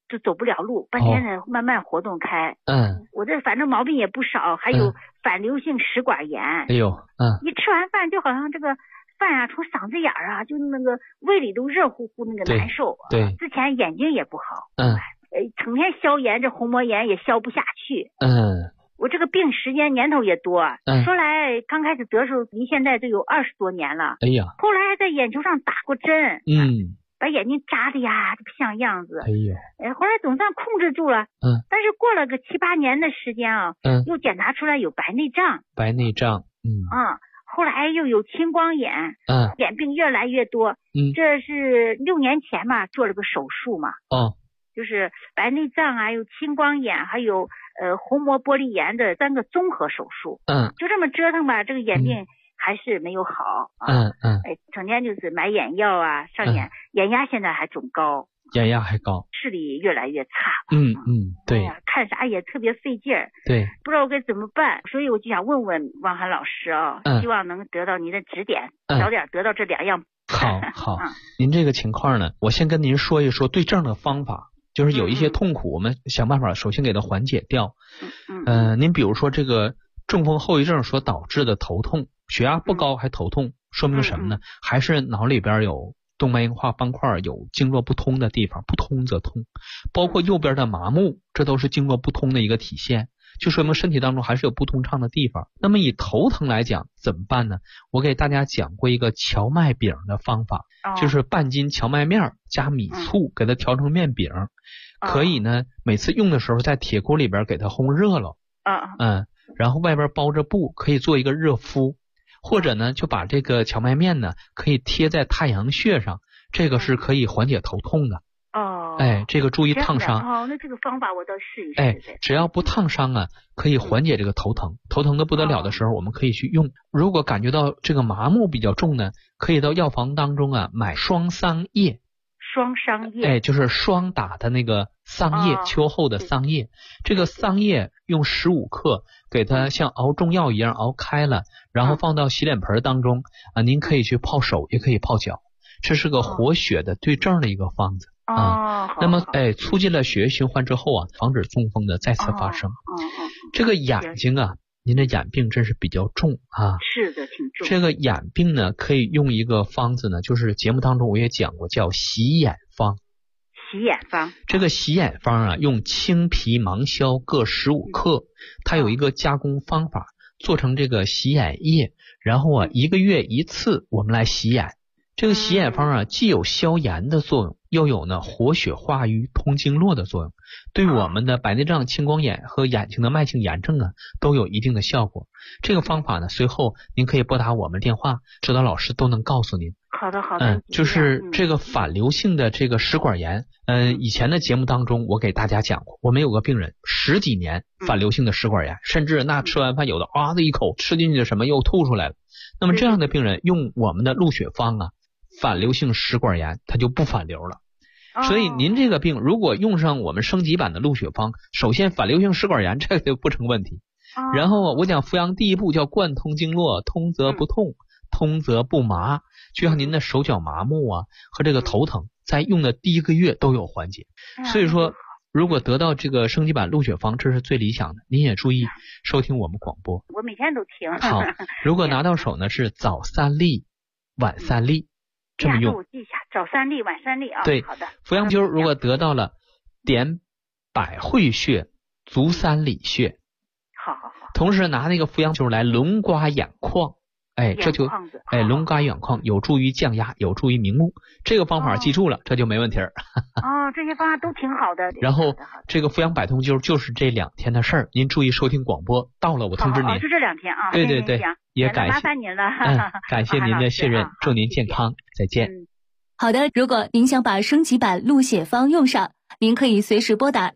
就走不了路，半天呢慢慢活动开。我这反正毛病也不少，还有反流性食管炎。 哎呦， 一吃完饭就好像这个饭啊从嗓子眼儿啊，就那个胃里都热乎乎，那个难受。 对， 之前眼睛也不好。成天消炎，这虹膜炎也消不下去。我这个病时间年头也多。说来刚开始得的时候，离现在都有20多年了。 哎呀， 后来还在眼球上打过针。把眼睛扎的呀不像样子。 哎呀， 后来总算控制住了。但是过了个7、8年的时间啊，又检查出来有白内障。 白内障， 后来又有青光眼。眼病越来越多。这是6年前吧，做了个手术嘛。就是白内障啊，有青光眼，还有虹膜玻璃炎的3个综合手术。就这么折腾吧，这个眼病还是没有好。整天就是买眼药啊，上眼压现在还总高， 眼压还高， 视力越来越差。 对， 看啥也特别费劲儿。 对， 不知道该怎么办，所以我就想问问汪涵老师啊，希望能得到您的指点，早点得到这2样。 好，您这个情况呢，我先跟您说一说对症的方法。就是有一些痛苦，我们想办法首先给它缓解掉。您比如说这个中风后遗症所导致的头痛，血压不高还头痛，说明什么呢？还是脑里边有动脉硬化斑块，有经络不通的地方，不通则痛。包括右边的麻木，这都是经络不通的一个体现，就说明身体当中还是有不通畅的地方。那么以头疼来讲怎么办呢？我给大家讲过一个荞麦饼的方法，就是半斤荞麦面加米醋给它调成面饼。可以呢，每次用的时候在铁锅里边给它烘热了。然后外边包着布，可以做一个热敷。或者呢，就把这个荞麦面呢可以贴在太阳穴上，这个是可以缓解头痛的。这个注意烫伤。 那这个方法我倒试一试。 只要不烫伤啊，可以缓解这个头疼。头疼的不得了的时候，我们可以去用。如果感觉到这个麻木比较重呢，可以到药房当中啊买双桑叶。 双桑叶， 就是霜打的那个桑叶，秋后的桑叶。这个桑叶用15克，给它像熬中药一样熬开了，然后放到洗脸盆当中啊，您可以去泡手，也可以泡脚，这是个活血的对症的一个方子。那么促进了血液循环之后啊，防止中风的再次发生。这个眼睛啊，您的眼病真是比较重啊。 是的，挺重。 这个眼病呢，可以用一个方子呢，就是节目当中我也讲过，叫洗眼方。 洗眼方， 这个洗眼方啊，用青皮、芒硝各15克，它有一个加工方法，做成这个洗眼液，然后啊1个月1次我们来洗眼。这个洗眼方啊，既有消炎的作用，又有呢活血化瘀、通经络的作用，对我们的白内障、青光眼和眼睛的慢性炎症啊都有一定的效果。这个方法呢，随后您可以拨打我们电话，指导老师都能告诉您。 好的。 就是这个反流性的这个食管炎，以前的节目当中我给大家讲过，我们有个病人10几年反流性的食管炎，甚至那吃完饭有的的一口吃进去什么又吐出来了。那么这样的病人用我们的鹿血方啊，反流性食管炎它就不反流了。所以您这个病如果用上我们升级版的鹿血方，首先反流性食管炎这个就不成问题。然后我讲扶阳第一步叫贯通经络，通则不痛，通则不麻，就像您的手脚麻木啊和这个头疼，在用的第1个月都有缓解。所以说如果得到这个升级版鹿血方，这是最理想的。您也注意收听我们广播， 我每天都听。 好，如果拿到手呢是早3粒晚3粒这么用。 我记一下，早3粒晚3粒啊。 对， 好的。 扶阳灸如果得到了点百会穴、足三里穴。 好。 同时拿那个扶阳灸来轮刮眼眶，这就轮刮眼眶有助于降压，有助于明目。这个方法记住了，这就没问题儿。 这些方法都挺好的。 然后这个扶阳百通灸就是这2天的事儿，您注意收听广播，到了我通知您。 是这2天啊。 对，也感谢麻烦您了。 感谢您的信任，祝您健康，再见。 好的，如果您想把升级版鹿血方用上，您可以随时拨打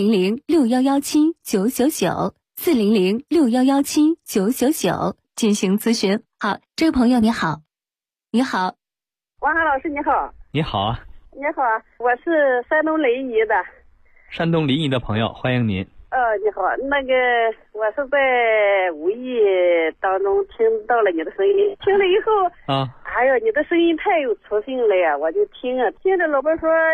400-6117-999，400-6117-999进行咨询。好，这位朋友你好。你好， 汪涵老师你好。 你好啊。 你好，我是山东临沂的。 山东临沂的朋友，欢迎您。 你好，我是在无意当中听到了你的声音，听了以后哎呀，你的声音太有磁性了呀，我就听啊。听着老伴说你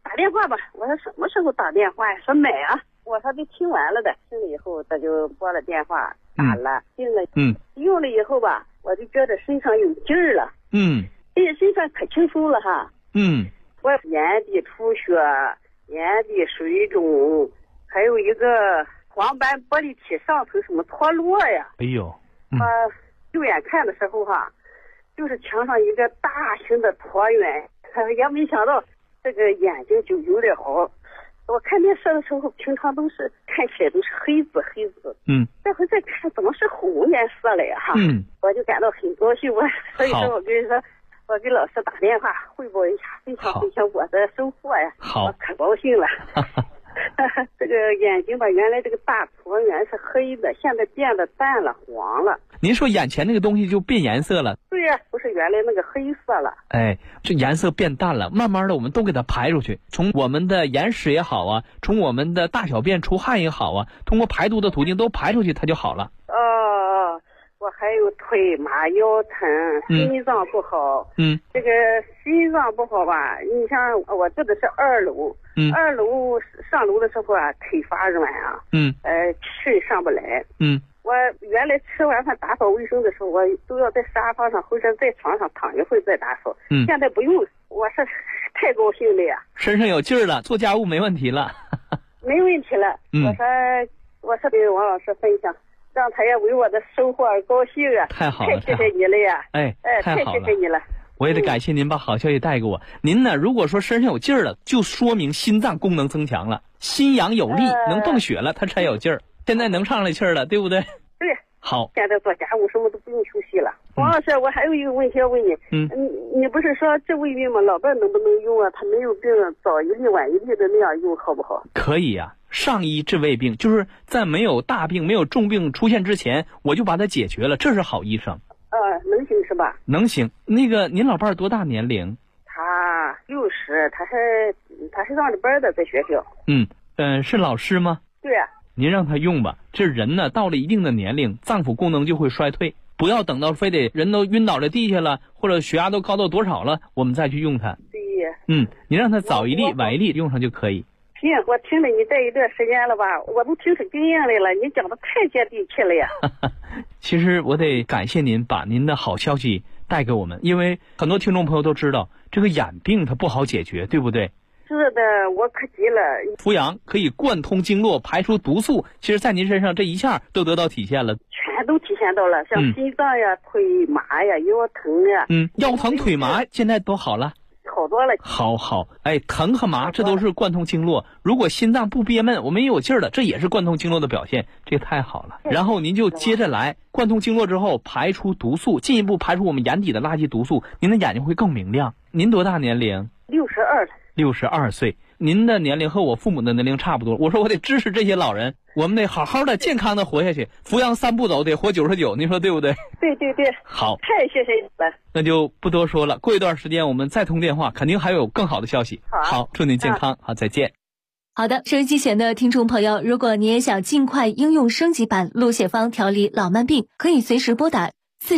打电话吧。我说什么时候打电话呀？说买啊。我说都听完了的，听了以后他就拨了电话，打了，听了，用了以后吧，我就觉得身上有劲儿了，身上可轻松了哈，我眼底出血，眼底水肿，还有一个黄斑玻璃体上层什么脱落呀， 哎呦， 肉眼看的时候哈，就是墙上一个大型的椭圆，也没想到这个眼睛就有点好。我看电视的时候，平常都是看起来都是黑紫，这回再看怎么是红颜色了呀？哈，我就感到很高兴。所以说我跟你说，我给老师打电话汇报一下，分享我的收获呀。 好， 我可高兴了。这个眼睛吧，原来这个大椭圆是黑的，现在变得淡了，黄了。 您说眼前那个东西就变颜色了？ 对呀，不是原来那个黑色了。 哎，这颜色变淡了，慢慢的我们都给它排出去，从我们的眼屎也好啊，从我们的大小便出汗也好啊，通过排毒的途径都排出去，它就好了。 我还有腿麻、腰疼、心脏不好。这个心脏不好吧，你像我住的是2楼，2楼上楼的时候啊，腿发软啊，气上不来。我原来吃完饭打扫卫生的时候，我都要在沙发上或者在床上躺一会儿再打扫。现在不用，我是太高兴了呀！ 身上有劲儿了，做家务没问题了。 没问题了。我说给王老师分享，让他也为我的收获而高兴啊！ 太好了， 太谢谢你了呀！ 太好了， 太谢谢你了。 我也得感谢您把好消息带给我。您呢，如果说身上有劲儿了，就说明心脏功能增强了，心阳有力，能泵血了，它才有劲儿。现在能上来气儿了，对不对？ 对。 好。 现在做家务什么都不用休息了。王老师，我还有一个问题要问你。你不是说这胃病吗？老伴能不能用啊？他没有病，早一粒晚一粒的那样用好不好？ 可以呀。上医治未病，就是在没有大病、没有重病出现之前，我就把它解决了，这是好医生。 能行是吧？ 能行。那个您老伴多大年龄？ 他60，他是上着班的，在学校。 是老师吗？ 对呀。 您让他用吧。这人呢，到了一定的年龄，脏腑功能就会衰退，不要等到非得人都晕倒在地下了，或者血压都高到多少了，我们再去用它。 对。 你让他早一粒晚一粒用上就可以。 行，我听了你这一段时间了吧，我都听出经验来了，你讲的太接地气了呀。 其实我得感谢您把您的好消息带给我们，因为很多听众朋友都知道这个眼病它不好解决，对不对？ 是的，我可急了。 扶阳可以贯通经络，排出毒素，其实在您身上这一下都得到体现了， 全都体现到了，像心脏呀、腿麻呀、腰疼呀。 腰疼腿麻现在都好了。 好多了。 好，疼和麻这都是贯通经络。如果心脏不憋闷，我们也有劲儿了，这也是贯通经络的表现，这太好了。然后您就接着来，贯通经络之后排出毒素，进一步排出我们眼底的垃圾毒素，您的眼睛会更明亮。您多大年龄 ？62了。 62岁，您的年龄和我父母的年龄差不多。我说我得支持这些老人，我们得好好的健康的活下去。扶阳3步走得活99，您说对不对？ 对。 好， 太谢谢你了。 那就不多说了，过一段时间我们再通电话，肯定还有更好的消息。好，祝您健康。好，再见。 好的，收音机前的听众朋友，如果你也想尽快应用升级版鹿血芳调理老慢病，可以随时拨打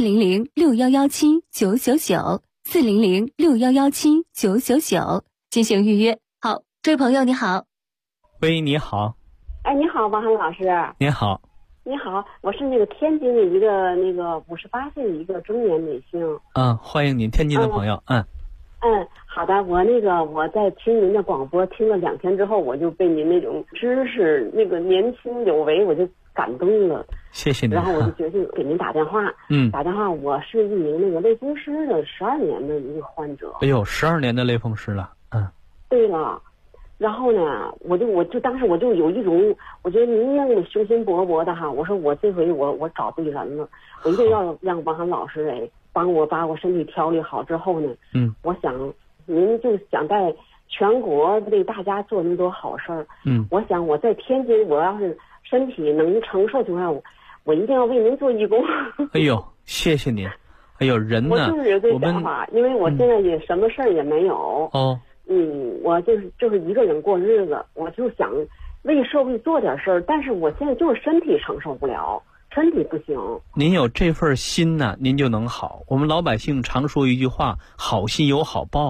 400-6117-999，400-6117-999进行预约。好，这位朋友你好。 喂，你好。 你好，王涵老师。 您好。 你好，我是那个天津的一个58岁的一个中年女性。 欢迎您，天津的朋友。 好的，我在听您的广播听了2天之后，我就被您那种知识年轻有为，我就感动了。 谢谢您。 然后我就决定给您打电话。打电话，我是一名类风湿的12年的一个患者。 哎呦，12年的类风湿了。 对了。然后呢，我当时我就有一种，我觉得您那么雄心勃勃的哈，我说我这回我找对人了，我一定要让王涵老师帮我把我身体调理好之后呢，我想您就想在全国为大家做那么多好事儿，我想我在天津，我要是身体能承受情况下，我一定要为您做义工。 哎呦，谢谢您。哎呦，人呢？ 我就是有这想法，因为我现在也什么事儿也没有。我就是一个人过日子，我就想为社会做点事儿，但是我现在就是身体承受不了，身体不行。 您有这份心呢，您就能好。我们老百姓常说一句话，好心有好报。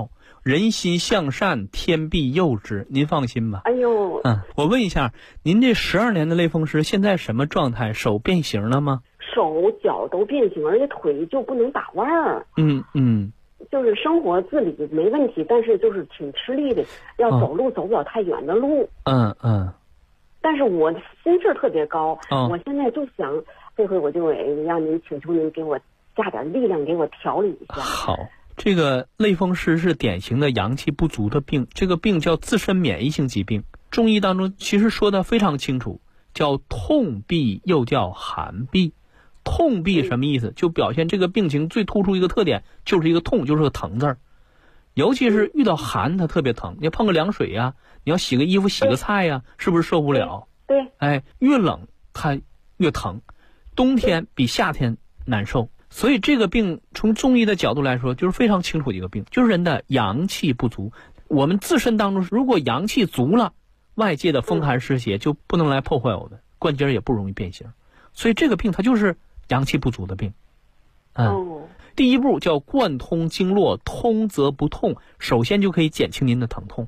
人心向善，天必佑之。您放心吧。 哎呦， 我问一下，您这12年的类风湿现在什么状态？手变形了吗？ 手脚都变形，而且腿就不能打腕儿。就是生活自理没问题，但是就是挺吃力的，要走路走不了太远的路。但是我心气儿特别高，我现在就想，这回我就让您请求您给我加点力量，给我调理一下。 好，这个类风湿是典型的阳气不足的病，这个病叫自身免疫性疾病。中医当中其实说的非常清楚，叫痛痹，又叫寒痹。痛痹什么意思？就表现这个病情最突出一个特点，就是一个痛，就是个疼字儿。尤其是遇到寒，它特别疼。你碰个凉水呀，你要洗个衣服、洗个菜呀，是不是受不了？ 对。 越冷它越疼，冬天比夏天难受。所以这个病从中医的角度来说，就是非常清楚的一个病，就是人的阳气不足。我们自身当中如果阳气足了，外界的风寒湿邪就不能来破坏我们，关节也不容易变形。所以这个病它就是阳气不足的病。第一步叫贯通经络，通则不痛，首先就可以减轻您的疼痛。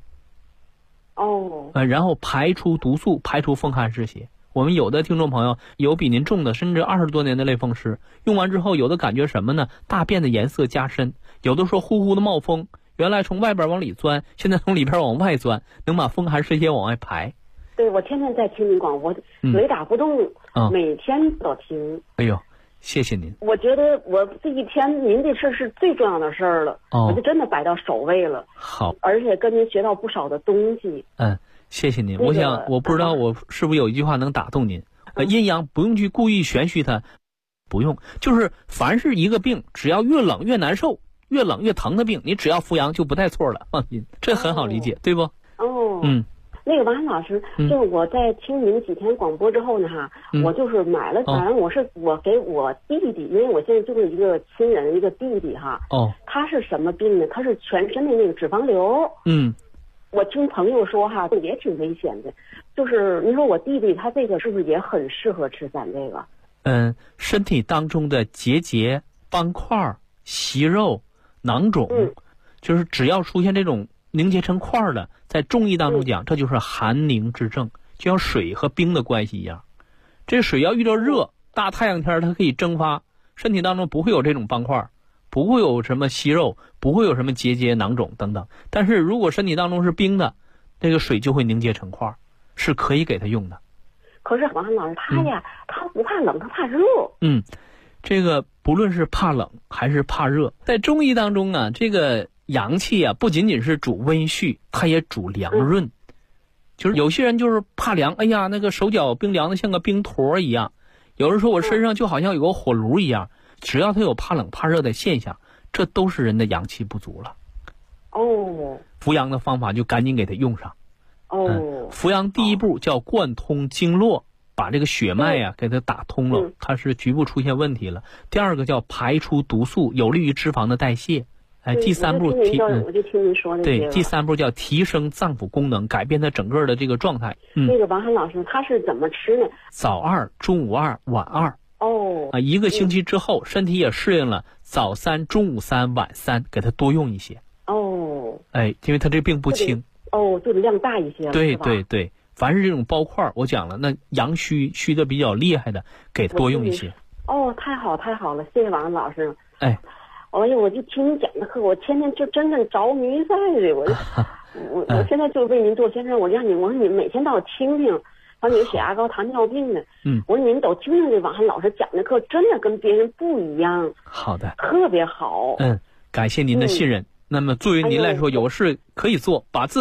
然后排出毒素，排除风寒湿邪。我们有的听众朋友有比您重的，甚至20多年的类风湿，用完之后有的感觉什么呢？大便的颜色加深，有的说呼呼的冒风，原来从外边往里钻，现在从里边往外钻，能把风寒湿邪往外排。 对，我天天在听您广播，雷打不动，每天都听。 哎呦，谢谢您。 我觉得我这一天您这事是最重要的事儿了，我就真的摆到首位了。 好， 而且跟您学到不少的东西。 谢谢您。我想我不知道我是不是有一句话能打动您。阴阳不用去故意玄虚它，不用，就是凡是一个病，只要越冷越难受，越冷越疼的病，你只要扶阳就不带错了，放心，这很好理解，对不？ 那个王涵老师，就是我在听您几天广播之后呢，我就是买了，反正我给我弟弟，因为我现在就是一个亲人，一个弟弟他是什么病呢？他是全身的那个脂肪瘤。我听朋友说也挺危险的，就是您说我弟弟他这个是不是也很适合吃咱这个？ 身体当中的结节、斑块、息肉、囊肿，就是只要出现这种凝结成块的，在中医当中讲，这就是寒凝之症，就像水和冰的关系一样。这水要遇到热，大太阳天它可以蒸发，身体当中不会有这种斑块，不会有什么息肉，不会有什么结节、囊肿等等。但是如果身体当中是冰的，这个水就会凝结成块，是可以给他用的。 可是王涵老师他不怕冷，他怕热。 这个不论是怕冷还是怕热，在中医当中啊，这个阳气啊，不仅仅是主温煦，它也主凉润。就是有些人就是怕凉，哎呀，那个手脚冰凉的像个冰坨一样。有人说我身上就好像有个火炉一样。只要他有怕冷怕热的现象，这都是人的阳气不足了。扶阳的方法就赶紧给他用上。扶阳第一步叫贯通经络，把这个血脉给他打通了，它是局部出现问题了。第二个叫排出毒素，有利于脂肪的代谢。第三步我就听您说的。 对，第三步叫提升脏腑功能，改变他整个的这个状态。 那个王涵老师他是怎么吃呢？ 早2、中午2、晚2。一个星期之后，身体也适应了，早3、中午3、晚3，给他多用一些。因为他这病不轻。 就是量大一些。 对对对，凡是这种包块，我讲了，那阳虚的比较厉害的，给他多用一些。 太好太好了，谢谢王涵老师。 我就听你讲的课，我天天就真正着迷在的，我现在就为您做先生，我说你每天都要听听。你有血压高、糖尿病的，我说您都听听这王涵老师讲的课，真的跟别人不一样。 好的， 特别好。 感谢您的信任。那么作为您来说，有事可以做，把自